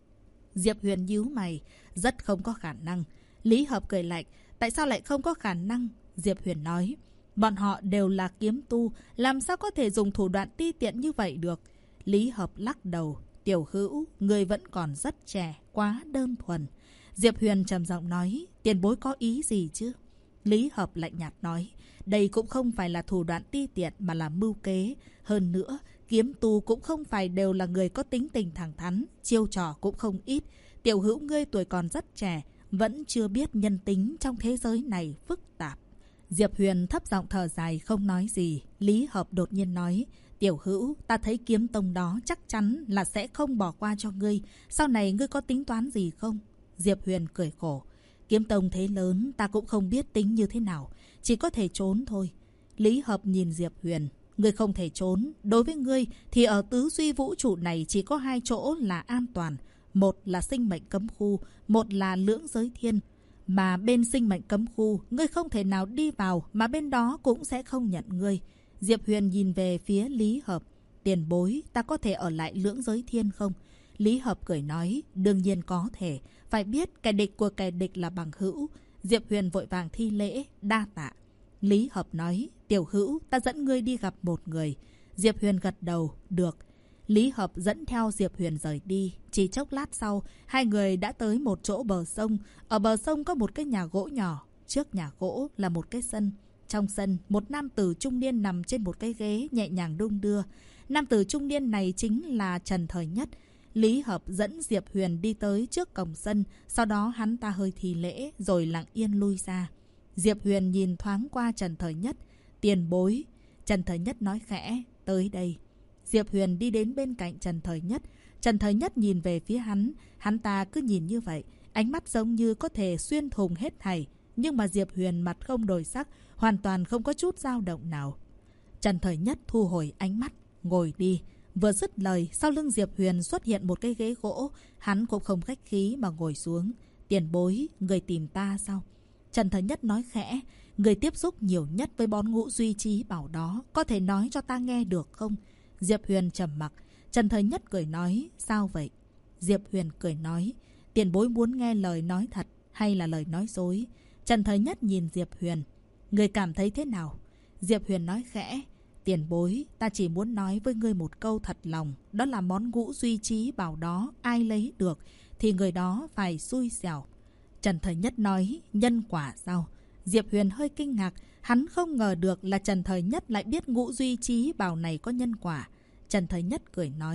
Diệp Huyền nhíu mày, rất không có khả năng. Lý Hợp cười lạnh, tại sao lại không có khả năng? Diệp Huyền nói, bọn họ đều là kiếm tu, làm sao có thể dùng thủ đoạn ti tiện như vậy được? Lý Hợp lắc đầu, tiểu hữu, người vẫn còn rất trẻ, quá đơn thuần. Diệp Huyền trầm giọng nói, tiền bối có ý gì chứ? Lý Hợp lạnh nhạt nói, đây cũng không phải là thủ đoạn ti tiện mà là mưu kế. Hơn nữa, kiếm tu cũng không phải đều là người có tính tình thẳng thắn, chiêu trò cũng không ít. Tiểu hữu ngươi tuổi còn rất trẻ, vẫn chưa biết nhân tính trong thế giới này phức tạp. Diệp Huyền thấp giọng thở dài không nói gì. Lý Hợp đột nhiên nói, tiểu hữu, ta thấy Kiếm Tông đó chắc chắn là sẽ không bỏ qua cho ngươi. Sau này ngươi có tính toán gì không? Diệp Huyền cười khổ, Kiếm Tông thế lớn, ta cũng không biết tính như thế nào, chỉ có thể trốn thôi. Lý Hợp nhìn Diệp Huyền, ngươi không thể trốn. Đối với ngươi thì ở tứ duy vũ trụ này chỉ có hai chỗ là an toàn. Một là sinh mệnh cấm khu, một là Lưỡng Giới Thiên. Mà bên sinh mệnh cấm khu, ngươi không thể nào đi vào, mà bên đó cũng sẽ không nhận ngươi. Diệp Huyền nhìn về phía Lý Hợp, tiền bối, ta có thể ở lại Lưỡng Giới Thiên không? Lý Hợp cười nói, đương nhiên có thể. Phải biết kẻ địch của kẻ địch là bằng hữu. Diệp Huyền vội vàng thi lễ, đa tạ. Lý Hợp nói, tiểu hữu, ta dẫn ngươi đi gặp một người. Diệp Huyền gật đầu, được. Lý Hợp dẫn theo Diệp Huyền rời đi. Chỉ chốc lát sau, hai người đã tới một chỗ bờ sông. Ở bờ sông có một cái nhà gỗ nhỏ. Trước nhà gỗ là một cái sân. Trong sân, một nam tử trung niên nằm trên một cái ghế nhẹ nhàng đung đưa. Nam tử trung niên này chính là Trần Thời Nhất. Lý Hợp dẫn Diệp Huyền đi tới trước cổng sân. Sau đó hắn ta hơi thi lễ rồi lặng yên lui ra. Diệp Huyền nhìn thoáng qua Trần Thời Nhất. Tiền bối. Trần Thời Nhất nói khẽ, tới đây. Diệp Huyền đi đến bên cạnh Trần Thời Nhất. Trần Thời Nhất nhìn về phía hắn. Hắn ta cứ nhìn như vậy, ánh mắt giống như có thể xuyên thủng hết thảy. Nhưng mà Diệp Huyền mặt không đổi sắc, hoàn toàn không có chút dao động nào. Trần Thời Nhất thu hồi ánh mắt, ngồi đi. Vừa dứt lời, sau lưng Diệp Huyền xuất hiện một cái ghế gỗ. Hắn cũng không khách khí mà ngồi xuống. Tiền bối, người tìm ta sao? Trần Thời Nhất nói khẽ, người tiếp xúc nhiều nhất với món Ngũ Duy Chí Bảo đó, có thể nói cho ta nghe được không? Diệp Huyền trầm mặc. Trần Thời Nhất cười nói, sao vậy? Diệp Huyền cười nói, tiền bối muốn nghe lời nói thật hay là lời nói dối? Trần Thời Nhất nhìn Diệp Huyền, người cảm thấy thế nào? Diệp Huyền nói khẽ, tiền bối, ta chỉ muốn nói với ngươi một câu thật lòng, đó là món Ngũ Duy Chí Bảo đó, ai lấy được thì người đó phải xui xẻo. Trần Thời Nhất nói, nhân quả sao? Diệp Huyền hơi kinh ngạc, hắn không ngờ được là Trần Thời Nhất lại biết Ngũ Duy Chí Bảo này có nhân quả. Trần Thời Nhất cười nói,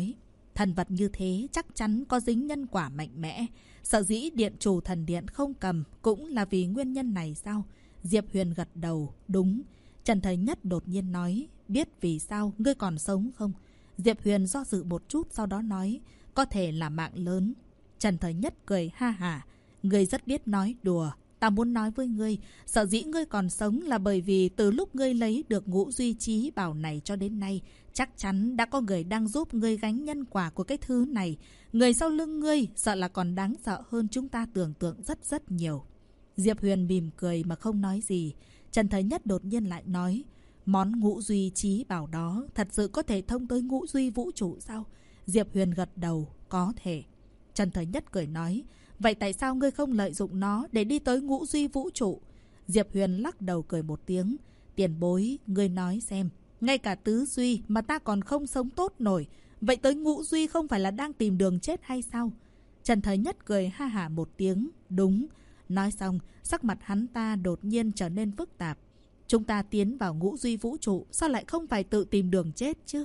Thần vật như thế chắc chắn có dính nhân quả mạnh mẽ. Sở dĩ điện chủ thần điện không cầm cũng là vì nguyên nhân này sao? Diệp Huyền gật đầu, đúng. Trần Thời Nhất đột nhiên nói, biết vì sao ngươi còn sống không? Diệp Huyền do dự một chút sau đó nói, có thể là mạng lớn. Trần Thời Nhất cười ha hả, ngươi rất biết nói đùa. Ta muốn nói với ngươi, sở dĩ ngươi còn sống là bởi vì từ lúc ngươi lấy được Ngũ Duy Chí Bảo này cho đến nay, chắc chắn đã có người đang giúp ngươi gánh nhân quả của cái thứ này. Người sau lưng ngươi sợ là còn đáng sợ hơn chúng ta tưởng tượng rất rất nhiều. Diệp Huyền mỉm cười mà không nói gì. Trần Thời Nhất đột nhiên lại nói, món Ngũ Duy Chí Bảo đó thật sự có thể thông tới Ngũ Duy Vũ Trụ sao? Diệp Huyền gật đầu, có thể. Trần Thời Nhất cười nói, vậy tại sao ngươi không lợi dụng nó để đi tới Ngũ Duy Vũ Trụ? Diệp Huyền lắc đầu cười một tiếng, tiền bối, ngươi nói xem, ngay cả tứ duy mà ta còn không sống tốt nổi, vậy tới Ngũ Duy không phải là đang tìm đường chết hay sao? Trần Thời Nhất cười ha hả một tiếng, đúng. Nói xong, sắc mặt hắn ta đột nhiên trở nên phức tạp. Chúng ta tiến vào Ngũ Duy Vũ Trụ, sao lại không phải tự tìm đường chết chứ?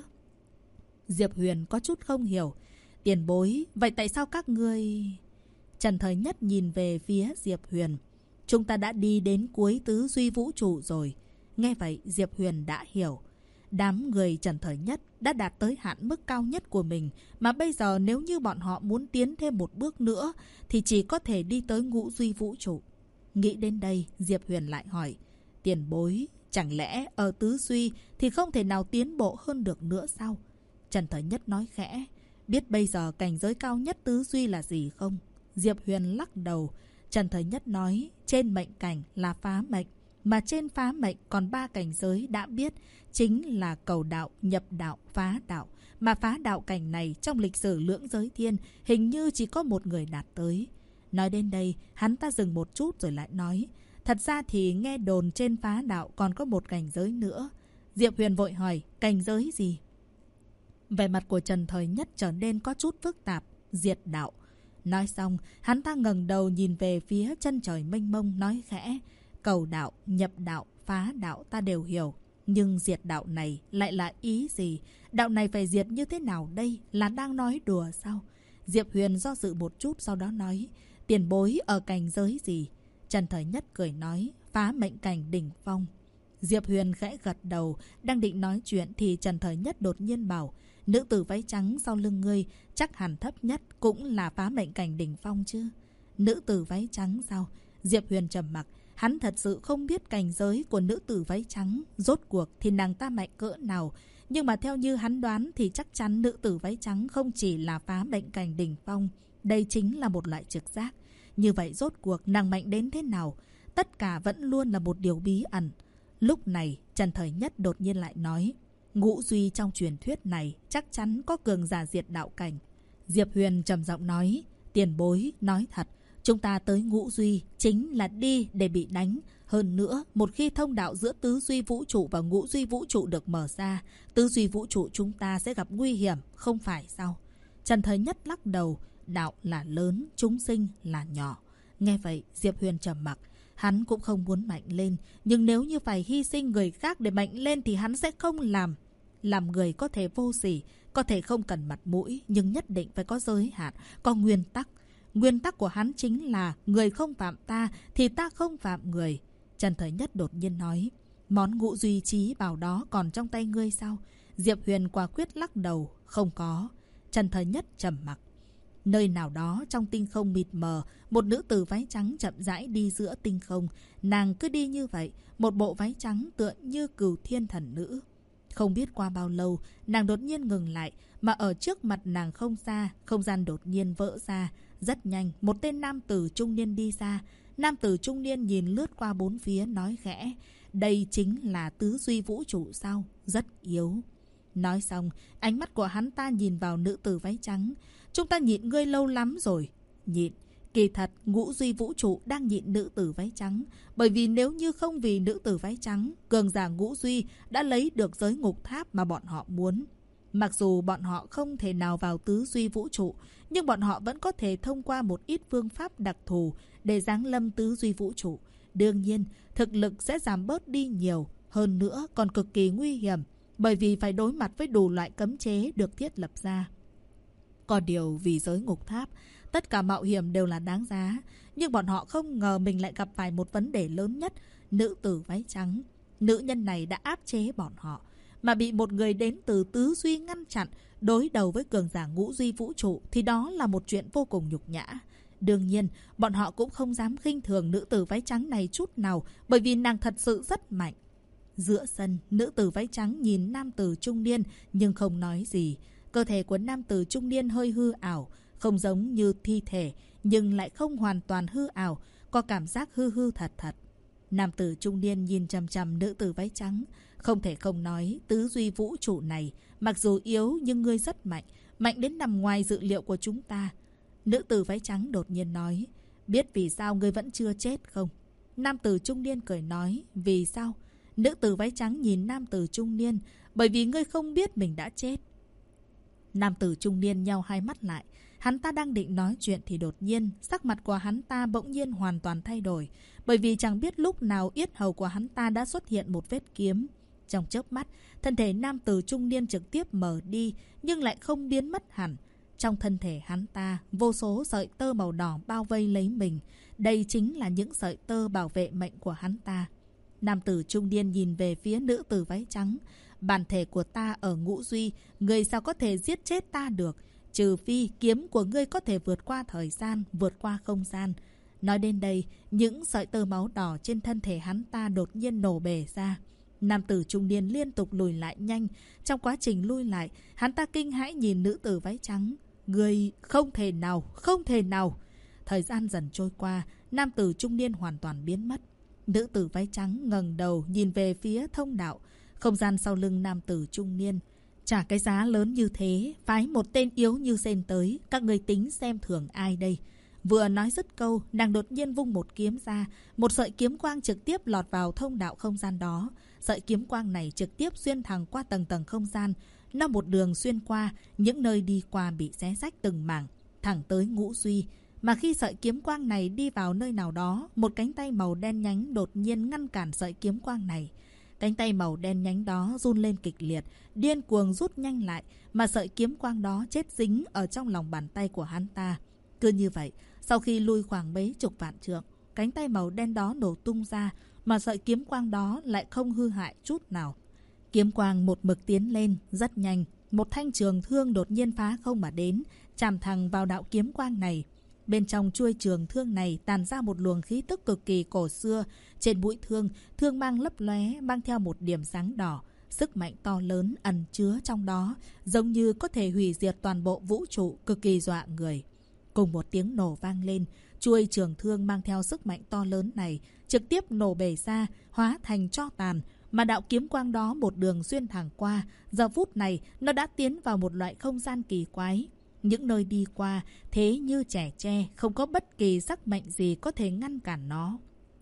Diệp Huyền có chút không hiểu. Tiền bối, vậy tại sao các ngươi... Trần Thời Nhất nhìn về phía Diệp Huyền. Chúng ta đã đi đến cuối tứ duy vũ trụ rồi. Nghe vậy, Diệp Huyền đã hiểu. Đám người Trần Thời Nhất đã đạt tới hạn mức cao nhất của mình. Mà bây giờ nếu như bọn họ muốn tiến thêm một bước nữa, thì chỉ có thể đi tới Ngũ Duy Vũ Trụ. Nghĩ đến đây, Diệp Huyền lại hỏi. Tiền bối, chẳng lẽ ở tứ duy thì không thể nào tiến bộ hơn được nữa sao? Trần Thời Nhất nói khẽ. Biết bây giờ cảnh giới cao nhất tứ duy là gì không? Diệp Huyền lắc đầu. Trần Thời Nhất nói, trên mệnh cảnh là phá mệnh, mà trên phá mệnh còn 3 cảnh giới đã biết, chính là cầu đạo, nhập đạo, phá đạo. Mà phá đạo cảnh này trong lịch sử lưỡng giới thiên hình như chỉ có một người đạt tới. Nói đến đây, hắn ta dừng một chút rồi lại nói, thật ra thì nghe đồn trên phá đạo còn có một cảnh giới nữa. Diệp Huyền vội hỏi, cảnh giới gì? Vẻ mặt của Trần Thời Nhất trở nên có chút phức tạp, diệt đạo. Nói xong, hắn ta ngẩng đầu nhìn về phía chân trời mênh mông nói khẽ, cầu đạo, nhập đạo, phá đạo ta đều hiểu. Nhưng diệt đạo này lại là ý gì? Đạo này phải diệt như thế nào đây? Là đang nói đùa sao? Diệp Huyền do dự một chút sau đó nói, tiền bối ở cảnh giới gì? Trần Thời Nhất cười nói, phá mệnh cảnh đỉnh phong. Diệp Huyền khẽ gật đầu, đang định nói chuyện thì Trần Thời Nhất đột nhiên bảo, nữ tử váy trắng sau lưng ngươi chắc hẳn thấp nhất cũng là phá mệnh cảnh đỉnh phong chứ? Nữ tử váy trắng sao? Diệp Huyền trầm mặc, hắn thật sự không biết cảnh giới của nữ tử váy trắng, rốt cuộc thì nàng ta mạnh cỡ nào. Nhưng mà theo như hắn đoán thì chắc chắn nữ tử váy trắng không chỉ là phá mệnh cảnh đỉnh phong, đây chính là một loại trực giác. Như vậy rốt cuộc nàng mạnh đến thế nào? Tất cả vẫn luôn là một điều bí ẩn. Lúc này, Trần Thời Nhất đột nhiên lại nói, Ngũ Duy trong truyền thuyết này chắc chắn có cường giả diệt đạo cảnh. Diệp Huyền trầm giọng nói, tiền bối, nói thật, chúng ta tới Ngũ Duy chính là đi để bị đánh. Hơn nữa, một khi thông đạo giữa tứ duy vũ trụ và Ngũ Duy Vũ Trụ được mở ra, tứ duy vũ trụ chúng ta sẽ gặp nguy hiểm, không phải sao? Trần Thời Nhất lắc đầu, đạo là lớn, chúng sinh là nhỏ. Nghe vậy, Diệp Huyền trầm mặc. Hắn cũng không muốn mạnh lên, nhưng nếu như phải hy sinh người khác để mạnh lên thì hắn sẽ không làm. Làm người có thể vô sỉ, có thể không cần mặt mũi, nhưng nhất định phải có giới hạn, có nguyên tắc. Nguyên tắc của hắn chính là người không phạm ta thì ta không phạm người. Trần Thời Nhất đột nhiên nói, món Ngũ Duy Chí Bảo đó còn trong tay ngươi sao? Diệp Huyền quả quyết lắc đầu, không có. Trần Thời Nhất trầm mặc. Nơi nào đó trong tinh không mịt mờ, một nữ tử váy trắng chậm rãi đi giữa tinh không. Nàng cứ đi như vậy, một bộ váy trắng tựa như Cửu Thiên Thần Nữ. Không biết qua bao lâu, nàng đột nhiên ngừng lại, mà ở trước mặt nàng không xa, không gian đột nhiên vỡ ra. Rất nhanh, một tên nam tử trung niên đi ra. Nam tử trung niên nhìn lướt qua bốn phía nói khẽ, đây chính là tứ duy vũ trụ sao? Rất yếu. Nói xong, ánh mắt của hắn ta nhìn vào nữ tử váy trắng. Chúng ta nhịn ngươi lâu lắm rồi. Nhịn. Kỳ thật, Ngũ Duy Vũ Trụ đang nhịn nữ tử váy trắng. Bởi vì nếu như không vì nữ tử váy trắng, cường giả Ngũ Duy đã lấy được giới ngục tháp mà bọn họ muốn. Mặc dù bọn họ không thể nào vào tứ duy vũ trụ, nhưng bọn họ vẫn có thể thông qua một ít phương pháp đặc thù để giáng lâm tứ duy vũ trụ. Đương nhiên, thực lực sẽ giảm bớt đi nhiều, hơn nữa còn cực kỳ nguy hiểm, bởi vì phải đối mặt với đủ loại cấm chế được thiết lập ra. Có điều vì giới ngục tháp, tất cả mạo hiểm đều là đáng giá. Nhưng bọn họ không ngờ mình lại gặp phải một vấn đề lớn nhất, nữ tử váy trắng. Nữ nhân này đã áp chế bọn họ, mà bị một người đến từ tứ duy ngăn chặn, đối đầu với cường giả ngũ duy vũ trụ thì đó là một chuyện vô cùng nhục nhã. Đương nhiên, bọn họ cũng không dám khinh thường nữ tử váy trắng này chút nào, bởi vì nàng thật sự rất mạnh. Giữa sân, nữ tử váy trắng nhìn nam tử trung niên nhưng không nói gì. Cơ thể của nam tử trung niên hơi hư ảo, không giống như thi thể nhưng lại không hoàn toàn hư ảo, có cảm giác hư hư thật thật. Nam tử trung niên nhìn chằm chằm nữ tử váy trắng, không thể không nói tứ duy vũ trụ này mặc dù yếu nhưng ngươi rất mạnh, mạnh đến nằm ngoài dự liệu của chúng ta. Nữ tử váy trắng đột nhiên nói, biết vì sao ngươi vẫn chưa chết không? Nam tử trung niên cười nói, vì sao? Nữ tử váy trắng nhìn nam tử trung niên, bởi vì ngươi không biết mình đã chết. Nam tử trung niên nheo hai mắt lại. Hắn ta đang định nói chuyện thì đột nhiên sắc mặt của hắn ta bỗng nhiên hoàn toàn thay đổi, bởi vì chẳng biết lúc nào yết hầu của hắn ta đã xuất hiện một vết kiếm. Trong chớp mắt, thân thể nam tử trung niên trực tiếp mở đi nhưng lại không biến mất hẳn. Trong thân thể hắn ta, vô số sợi tơ màu đỏ bao vây lấy mình. Đây chính là những sợi tơ bảo vệ mệnh của hắn ta. Nam tử trung niên nhìn về phía nữ tử váy trắng. Bản thể của ta ở ngũ duy, ngươi sao có thể giết chết ta được? Trừ phi kiếm của ngươi có thể vượt qua thời gian, vượt qua không gian. Nói đến đây, những sợi tơ máu đỏ trên thân thể hắn ta đột nhiên nổ bể ra. Nam tử trung niên liên tục lùi lại nhanh. Trong quá trình lui lại, hắn ta kinh hãi nhìn nữ tử váy trắng. Ngươi không thể nào, không thể nào. Thời gian dần trôi qua, nam tử trung niên hoàn toàn biến mất. Nữ tử váy trắng ngẩng đầu nhìn về phía thông đạo. Không gian sau lưng nam tử trung niên. Trả cái giá lớn như thế, phái một tên yếu như Sên tới, các người tính xem thường ai đây? Vừa nói dứt câu, nàng đột nhiên vung một kiếm ra. Một sợi kiếm quang trực tiếp lọt vào thông đạo không gian đó. Sợi kiếm quang này trực tiếp xuyên thẳng qua tầng tầng không gian. Nó một đường xuyên qua, những nơi đi qua bị xé rách từng mảng, thẳng tới ngũ duy. Mà khi sợi kiếm quang này đi vào nơi nào đó, một cánh tay màu đen nhánh đột nhiên ngăn cản sợi kiếm quang này. Cánh tay màu đen nhánh đó run lên kịch liệt, điên cuồng rút nhanh lại, mà sợi kiếm quang đó chết dính ở trong lòng bàn tay của hắn ta. Cứ như vậy, sau khi lui khoảng mấy chục vạn trượng, cánh tay màu đen đó nổ tung ra, mà sợi kiếm quang đó lại không hư hại chút nào. Kiếm quang một mực tiến lên, rất nhanh. Một thanh trường thương đột nhiên phá không mà đến, chạm thẳng vào đạo kiếm quang này. Bên trong chuôi trường thương này tàn ra một luồng khí tức cực kỳ cổ xưa. Trên mũi thương, thương mang lấp lóe, mang theo một điểm sáng đỏ. Sức mạnh to lớn ẩn chứa trong đó, giống như có thể hủy diệt toàn bộ vũ trụ, cực kỳ dọa người. Cùng một tiếng nổ vang lên, chuôi trường thương mang theo sức mạnh to lớn này trực tiếp nổ bể ra, hóa thành tro tàn. Mà đạo kiếm quang đó một đường xuyên thẳng qua, giờ phút này nó đã tiến vào một loại không gian kỳ quái. Những nơi đi qua thế như trẻ tre, không có bất kỳ sắc mệnh gì có thể ngăn cản nó.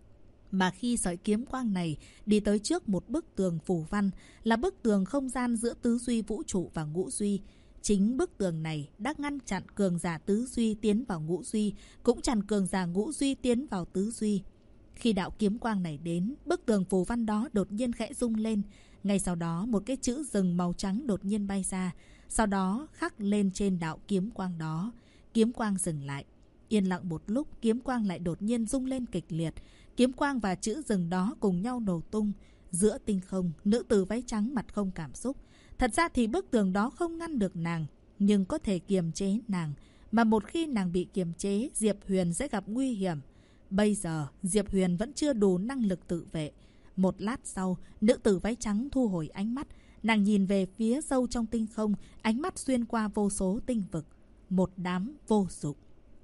Mà khi sợi kiếm quang này đi tới trước một bức tường phù văn, là bức tường không gian giữa tứ duy vũ trụ và ngũ duy. Chính bức tường này đã ngăn chặn cường giả tứ duy tiến vào ngũ duy, cũng chặn cường giả ngũ duy tiến vào tứ duy. Khi đạo kiếm quang này đến, bức tường phù văn đó đột nhiên khẽ rung lên. Ngay sau đó một cái chữ rừng màu trắng đột nhiên bay ra. Sau đó khắc lên trên đạo kiếm quang đó. Kiếm quang dừng lại. Yên lặng một lúc, kiếm quang lại đột nhiên rung lên kịch liệt. Kiếm quang và chữ rừng đó cùng nhau nổ tung. Giữa tinh không, nữ tử váy trắng mặt không cảm xúc. Thật ra thì bức tường đó không ngăn được nàng, nhưng có thể kiềm chế nàng. Mà một khi nàng bị kiềm chế, Diệp Huyền sẽ gặp nguy hiểm. Bây giờ, Diệp Huyền vẫn chưa đủ năng lực tự vệ. Một lát sau, nữ tử váy trắng thu hồi ánh mắt. Nàng nhìn về phía sâu trong tinh không, ánh mắt xuyên qua vô số tinh vực. Một đám vô dụng.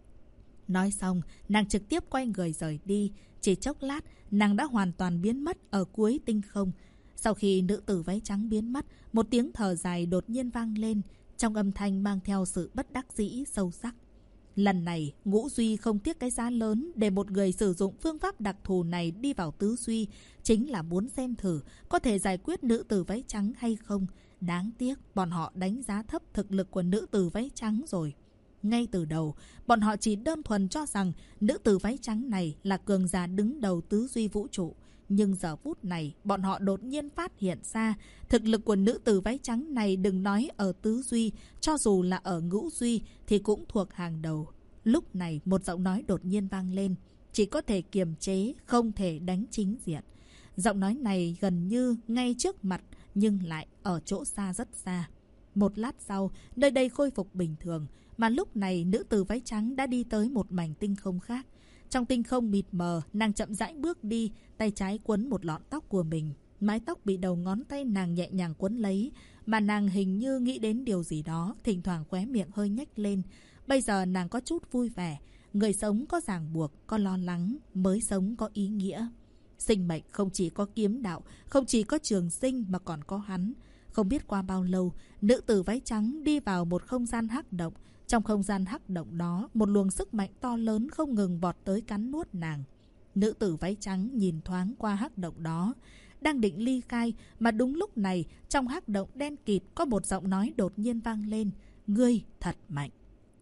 Nói xong, nàng trực tiếp quay người rời đi. Chỉ chốc lát, nàng đã hoàn toàn biến mất ở cuối tinh không. Sau khi nữ tử váy trắng biến mất, một tiếng thở dài đột nhiên vang lên. Trong âm thanh mang theo sự bất đắc dĩ sâu sắc. Lần này, ngũ duy không tiếc cái giá lớn để một người sử dụng phương pháp đặc thù này đi vào tứ duy, chính là muốn xem thử có thể giải quyết nữ tử váy trắng hay không. Đáng tiếc, bọn họ đánh giá thấp thực lực của nữ tử váy trắng rồi. Ngay từ đầu, bọn họ chỉ đơn thuần cho rằng nữ tử váy trắng này là cường giả đứng đầu tứ duy vũ trụ. Nhưng giờ phút này, bọn họ đột nhiên phát hiện ra thực lực của nữ tử váy trắng này đừng nói ở tứ duy, cho dù là ở ngũ duy thì cũng thuộc hàng đầu. Lúc này một giọng nói đột nhiên vang lên, chỉ có thể kiềm chế, không thể đánh chính diện. Giọng nói này gần như ngay trước mặt nhưng lại ở chỗ xa rất xa. Một lát sau, nơi đây khôi phục bình thường, mà lúc này nữ tử váy trắng đã đi tới một mảnh tinh không khác. Trong tinh không mịt mờ, nàng chậm rãi bước đi, tay trái quấn một lọn tóc của mình. Mái tóc bị đầu ngón tay nàng nhẹ nhàng quấn lấy, mà nàng hình như nghĩ đến điều gì đó, thỉnh thoảng khóe miệng hơi nhếch lên. Bây giờ nàng có chút vui vẻ, người sống có ràng buộc, có lo lắng, mới sống có ý nghĩa. Sinh mệnh không chỉ có kiếm đạo, không chỉ có trường sinh mà còn có hắn. Không biết qua bao lâu, nữ tử váy trắng đi vào một không gian hắc động. Trong không gian hắc động đó, một luồng sức mạnh to lớn không ngừng vọt tới cắn nuốt nàng. Nữ tử váy trắng nhìn thoáng qua hắc động đó, đang định ly khai, mà đúng lúc này, trong hắc động đen kịt có một giọng nói đột nhiên vang lên. Ngươi thật mạnh.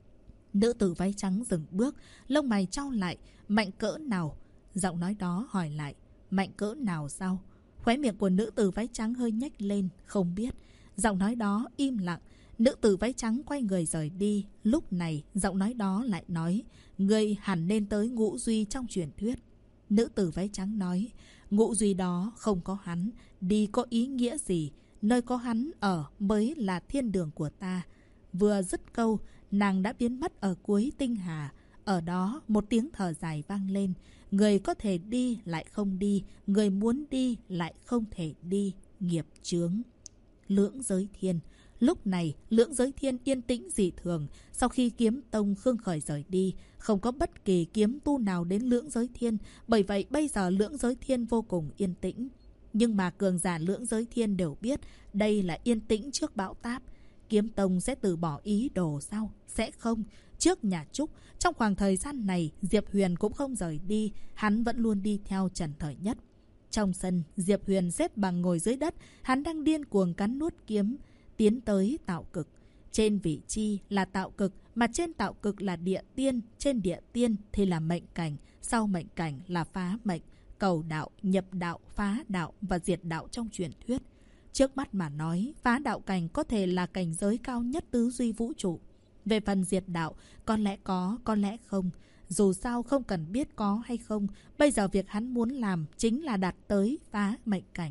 Nữ tử váy trắng dừng bước, lông mày chau lại. Mạnh cỡ nào? Giọng nói đó hỏi lại. Mạnh cỡ nào sao? Khóe miệng của nữ tử váy trắng hơi nhếch lên, không biết. Giọng nói đó im lặng. Nữ tử váy trắng quay người rời đi. Lúc này, giọng nói đó lại nói, ngươi hẳn nên tới ngũ duy trong truyền thuyết. Nữ tử váy trắng nói, ngũ duy đó không có hắn, đi có ý nghĩa gì? Nơi có hắn ở mới là thiên đường của ta. Vừa dứt câu, nàng đã biến mất ở cuối tinh hà. Ở đó, một tiếng thở dài vang lên. Người có thể đi lại không đi, người muốn đi lại không thể đi, nghiệp chướng. Lưỡng giới thiên. Lúc này, lưỡng giới thiên yên tĩnh dị thường. Sau khi kiếm tông Khương Khởi rời đi, không có bất kỳ kiếm tu nào đến lưỡng giới thiên. Bởi vậy bây giờ lưỡng giới thiên vô cùng yên tĩnh. Nhưng mà cường giả lưỡng giới thiên đều biết đây là yên tĩnh trước bão táp. Kiếm tông sẽ từ bỏ ý đồ sao? Sẽ không. Trước nhà Trúc, trong khoảng thời gian này, Diệp Huyền cũng không rời đi. Hắn vẫn luôn đi theo Trần Thời Nhất. Trong sân, Diệp Huyền xếp bằng ngồi dưới đất. Hắn đang điên cuồng cắn nuốt kiếm, tiến tới tạo cực. Trên vị chi là tạo cực, mà trên tạo cực là địa tiên. Trên địa tiên thì là mệnh cảnh, sau mệnh cảnh là phá mệnh, cầu đạo, nhập đạo, phá đạo và diệt đạo trong truyền thuyết. Trước mắt mà nói, phá đạo cảnh có thể là cảnh giới cao nhất tứ duy vũ trụ. Về phần diệt đạo, có lẽ có lẽ không. Dù sao không cần biết có hay không, bây giờ việc hắn muốn làm chính là đạt tới phá mệnh cảnh.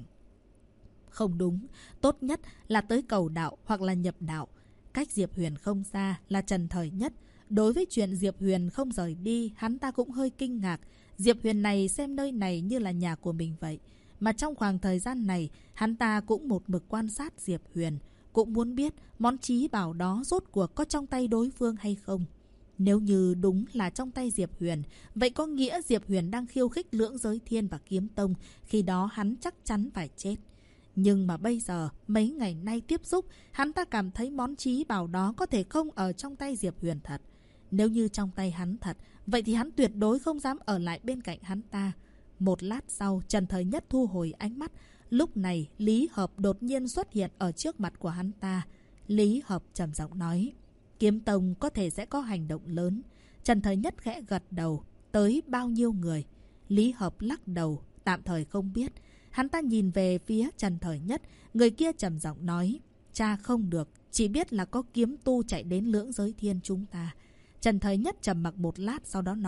Không đúng, tốt nhất là tới cầu đạo hoặc là nhập đạo. Cách Diệp Huyền không xa là Trần Thời Nhất. Đối với chuyện Diệp Huyền không rời đi, hắn ta cũng hơi kinh ngạc. Diệp Huyền này xem nơi này như là nhà của mình vậy. Mà trong khoảng thời gian này, hắn ta cũng một mực quan sát Diệp Huyền, cũng muốn biết món chí bảo đó rốt cuộc có trong tay đối phương hay không. Nếu như đúng là trong tay Diệp Huyền, vậy có nghĩa Diệp Huyền đang khiêu khích lưỡng giới thiên và kiếm tông, khi đó hắn chắc chắn phải chết. Nhưng mà bây giờ, mấy ngày nay tiếp xúc, hắn ta cảm thấy món chí bảo đó có thể không ở trong tay Diệp Huyền thật. Nếu như trong tay hắn thật, vậy thì hắn tuyệt đối không dám ở lại bên cạnh hắn ta. Một lát sau, Trần Thời Nhất thu hồi ánh mắt. Lúc này, Lý Hợp đột nhiên xuất hiện ở trước mặt của hắn ta. Lý Hợp trầm giọng nói, kiếm tông có thể sẽ có hành động lớn. Trần Thời Nhất khẽ gật đầu, tới bao nhiêu người? Lý Hợp lắc đầu, tạm thời không biết. Hắn ta nhìn về phía Trần Thời Nhất, người kia trầm giọng nói, cha không được, chỉ biết là có kiếm tu chạy đến lưỡng giới thiên chúng ta. Trần Thời Nhất trầm mặc một lát sau đó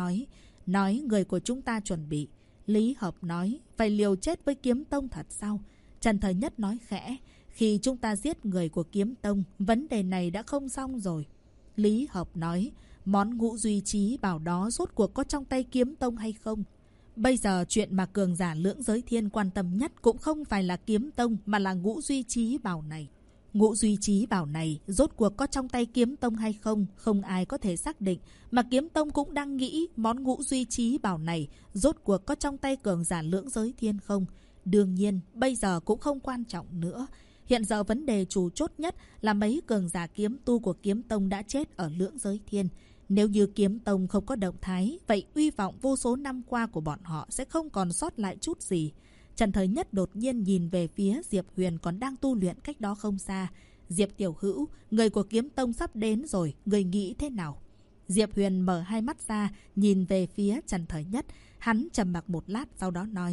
nói người của chúng ta chuẩn bị. Lý Hợp nói, phải liều chết với kiếm tông thật sao? Trần Thời Nhất nói khẽ, khi chúng ta giết người của kiếm tông, vấn đề này đã không xong rồi. Lý Hợp nói, món ngũ duy chí bảo đó rốt cuộc có trong tay kiếm tông hay không? Bây giờ chuyện mà cường giả lưỡng giới thiên quan tâm nhất cũng không phải là kiếm tông mà là ngũ duy chí bảo này. Ngũ duy chí bảo này rốt cuộc có trong tay kiếm tông hay không, không ai có thể xác định. Mà kiếm tông cũng đang nghĩ món ngũ duy chí bảo này rốt cuộc có trong tay cường giả lưỡng giới thiên không. Đương nhiên, bây giờ cũng không quan trọng nữa. Hiện giờ vấn đề chủ chốt nhất là mấy cường giả kiếm tu của kiếm tông đã chết ở lưỡng giới thiên. Nếu như kiếm tông không có động thái, vậy uy vọng vô số năm qua của bọn họ sẽ không còn sót lại chút gì. Trần Thời Nhất đột nhiên nhìn về phía Diệp Huyền còn đang tu luyện cách đó không xa. Diệp tiểu hữu, người của kiếm tông sắp đến rồi, người nghĩ thế nào? Diệp Huyền mở hai mắt ra, nhìn về phía Trần Thời Nhất. Hắn trầm mặc một lát sau đó nói,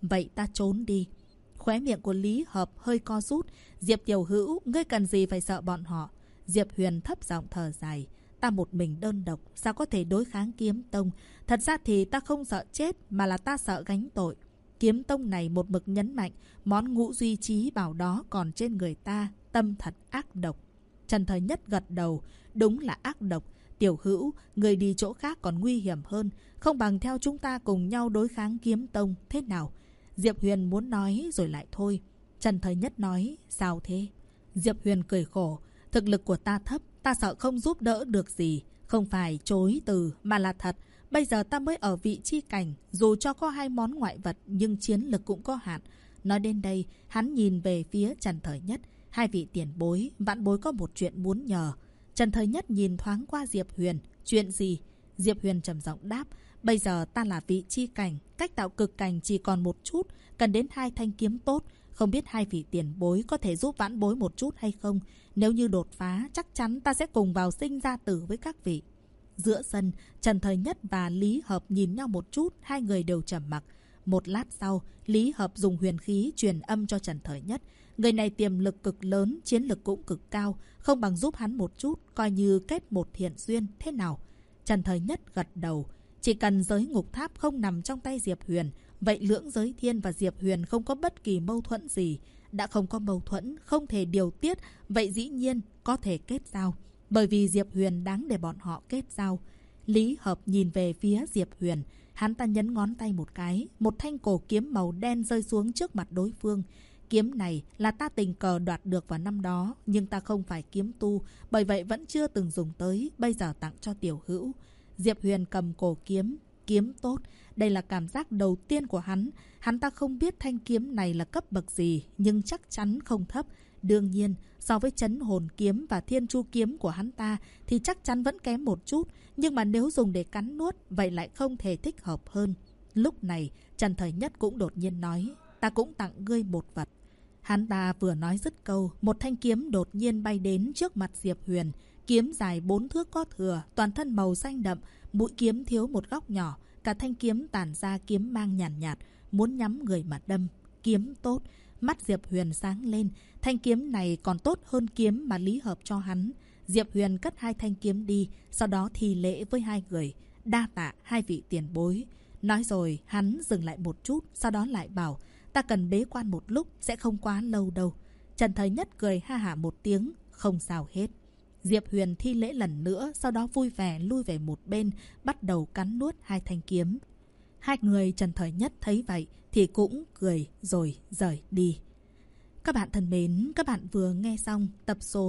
Vậy ta trốn đi. Khóe miệng của Lý Hợp hơi co rút. Diệp tiểu hữu, ngươi cần gì phải sợ bọn họ? Diệp Huyền thấp giọng thở dài. Ta một mình đơn độc, sao có thể đối kháng kiếm tông? Thật ra thì ta không sợ chết, mà là ta sợ gánh tội. Kiếm tông này một mực nhấn mạnh, món ngũ duy trí bảo đó còn trên người ta, tâm thật ác độc. Trần Thời Nhất gật đầu, đúng là ác độc. Tiểu hữu, người đi chỗ khác còn nguy hiểm hơn, không bằng theo chúng ta cùng nhau đối kháng kiếm tông, thế nào? Diệp Huyền muốn nói rồi lại thôi. Trần Thời Nhất nói, sao thế? Diệp Huyền cười khổ, thực lực của ta thấp, ta sợ không giúp đỡ được gì. Không phải chối từ, mà là thật. Bây giờ ta mới ở vị chi cảnh, dù cho có 2 món ngoại vật, nhưng chiến lực cũng có hạn. Nói đến đây, hắn nhìn về phía Trần Thời Nhất. 2 vị tiền bối, vãn bối có một chuyện muốn nhờ. Trần Thời Nhất nhìn thoáng qua Diệp Huyền. Chuyện gì? Diệp Huyền trầm giọng đáp. Bây giờ ta là vị chi cảnh, cách tạo cực cảnh chỉ còn một chút, cần đến 2 thanh kiếm tốt. Không biết 2 vị tiền bối có thể giúp vãn bối một chút hay không? Nếu như đột phá, chắc chắn ta sẽ cùng vào sinh ra tử với các vị. Giữa sân, Trần Thời Nhất và Lý Hợp nhìn nhau một chút, 2 người đều trầm mặc. Một lát sau, Lý Hợp dùng huyền khí truyền âm cho Trần Thời Nhất. Người này tiềm lực cực lớn, chiến lực cũng cực cao, không bằng giúp hắn một chút, coi như kết một thiện duyên, thế nào? Trần Thời Nhất gật đầu. Chỉ cần giới ngục tháp không nằm trong tay Diệp Huyền, vậy Lưỡng Giới Thiên và Diệp Huyền không có bất kỳ mâu thuẫn gì. Đã không có mâu thuẫn, không thể điều tiết, vậy dĩ nhiên có thể kết giao. Bởi vì Diệp Huyền đáng để bọn họ kết giao. Lý Hợp nhìn về phía Diệp Huyền. Hắn ta nhấn ngón tay một cái. Một thanh cổ kiếm màu đen rơi xuống trước mặt đối phương. Kiếm này là ta tình cờ đoạt được vào năm đó. Nhưng ta không phải kiếm tu. Bởi vậy vẫn chưa từng dùng tới. Bây giờ tặng cho tiểu hữu. Diệp Huyền cầm cổ kiếm. Kiếm tốt. Đây là cảm giác đầu tiên của hắn. Hắn ta không biết thanh kiếm này là cấp bậc gì. Nhưng chắc chắn không thấp. Đương nhiên, so với Chấn Hồn Kiếm và Thiên Chu Kiếm của hắn ta thì chắc chắn vẫn kém một chút. Nhưng mà nếu dùng để cắn nuốt, vậy lại không thể thích hợp hơn. Lúc này, Trần Thời Nhất cũng đột nhiên nói, ta cũng tặng ngươi một vật. Hắn ta vừa nói dứt câu, một thanh kiếm đột nhiên bay đến trước mặt Diệp Huyền. Kiếm dài 4 thước có thừa, toàn thân màu xanh đậm, mũi kiếm thiếu một góc nhỏ. Cả thanh kiếm tản ra kiếm mang nhàn nhạt, muốn nhắm người mà đâm. Kiếm tốt. Mắt Diệp Huyền sáng lên. Thanh kiếm này còn tốt hơn kiếm mà Lý Hợp cho hắn. Diệp Huyền cất 2 thanh kiếm đi, sau đó thi lễ với 2 người. Đa tạ 2 vị tiền bối. Nói rồi hắn dừng lại một chút, sau đó lại bảo, ta cần bế quan một lúc, sẽ không quá lâu đâu. Trần Thời Nhất cười ha hả một tiếng, không sao hết. Diệp Huyền thi lễ lần nữa, sau đó vui vẻ lui về một bên, bắt đầu cắn nuốt 2 thanh kiếm. 2 người Trần Thời Nhất thấy vậy thì cũng cười rồi rời đi. Các bạn thân mến, các bạn vừa nghe xong tập số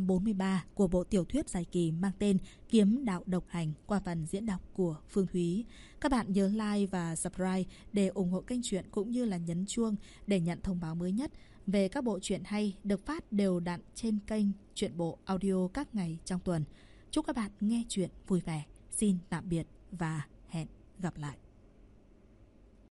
143 của bộ tiểu thuyết dài kỳ mang tên Kiếm Đạo Độc Hành qua phần diễn đọc của Phương Thúy. Các bạn nhớ like và subscribe để ủng hộ kênh truyện cũng như là nhấn chuông để nhận thông báo mới nhất về các bộ truyện hay được phát đều đặn trên kênh Truyện Bộ Audio các ngày trong tuần. Chúc các bạn nghe truyện vui vẻ. Xin tạm biệt và hẹn gặp lại.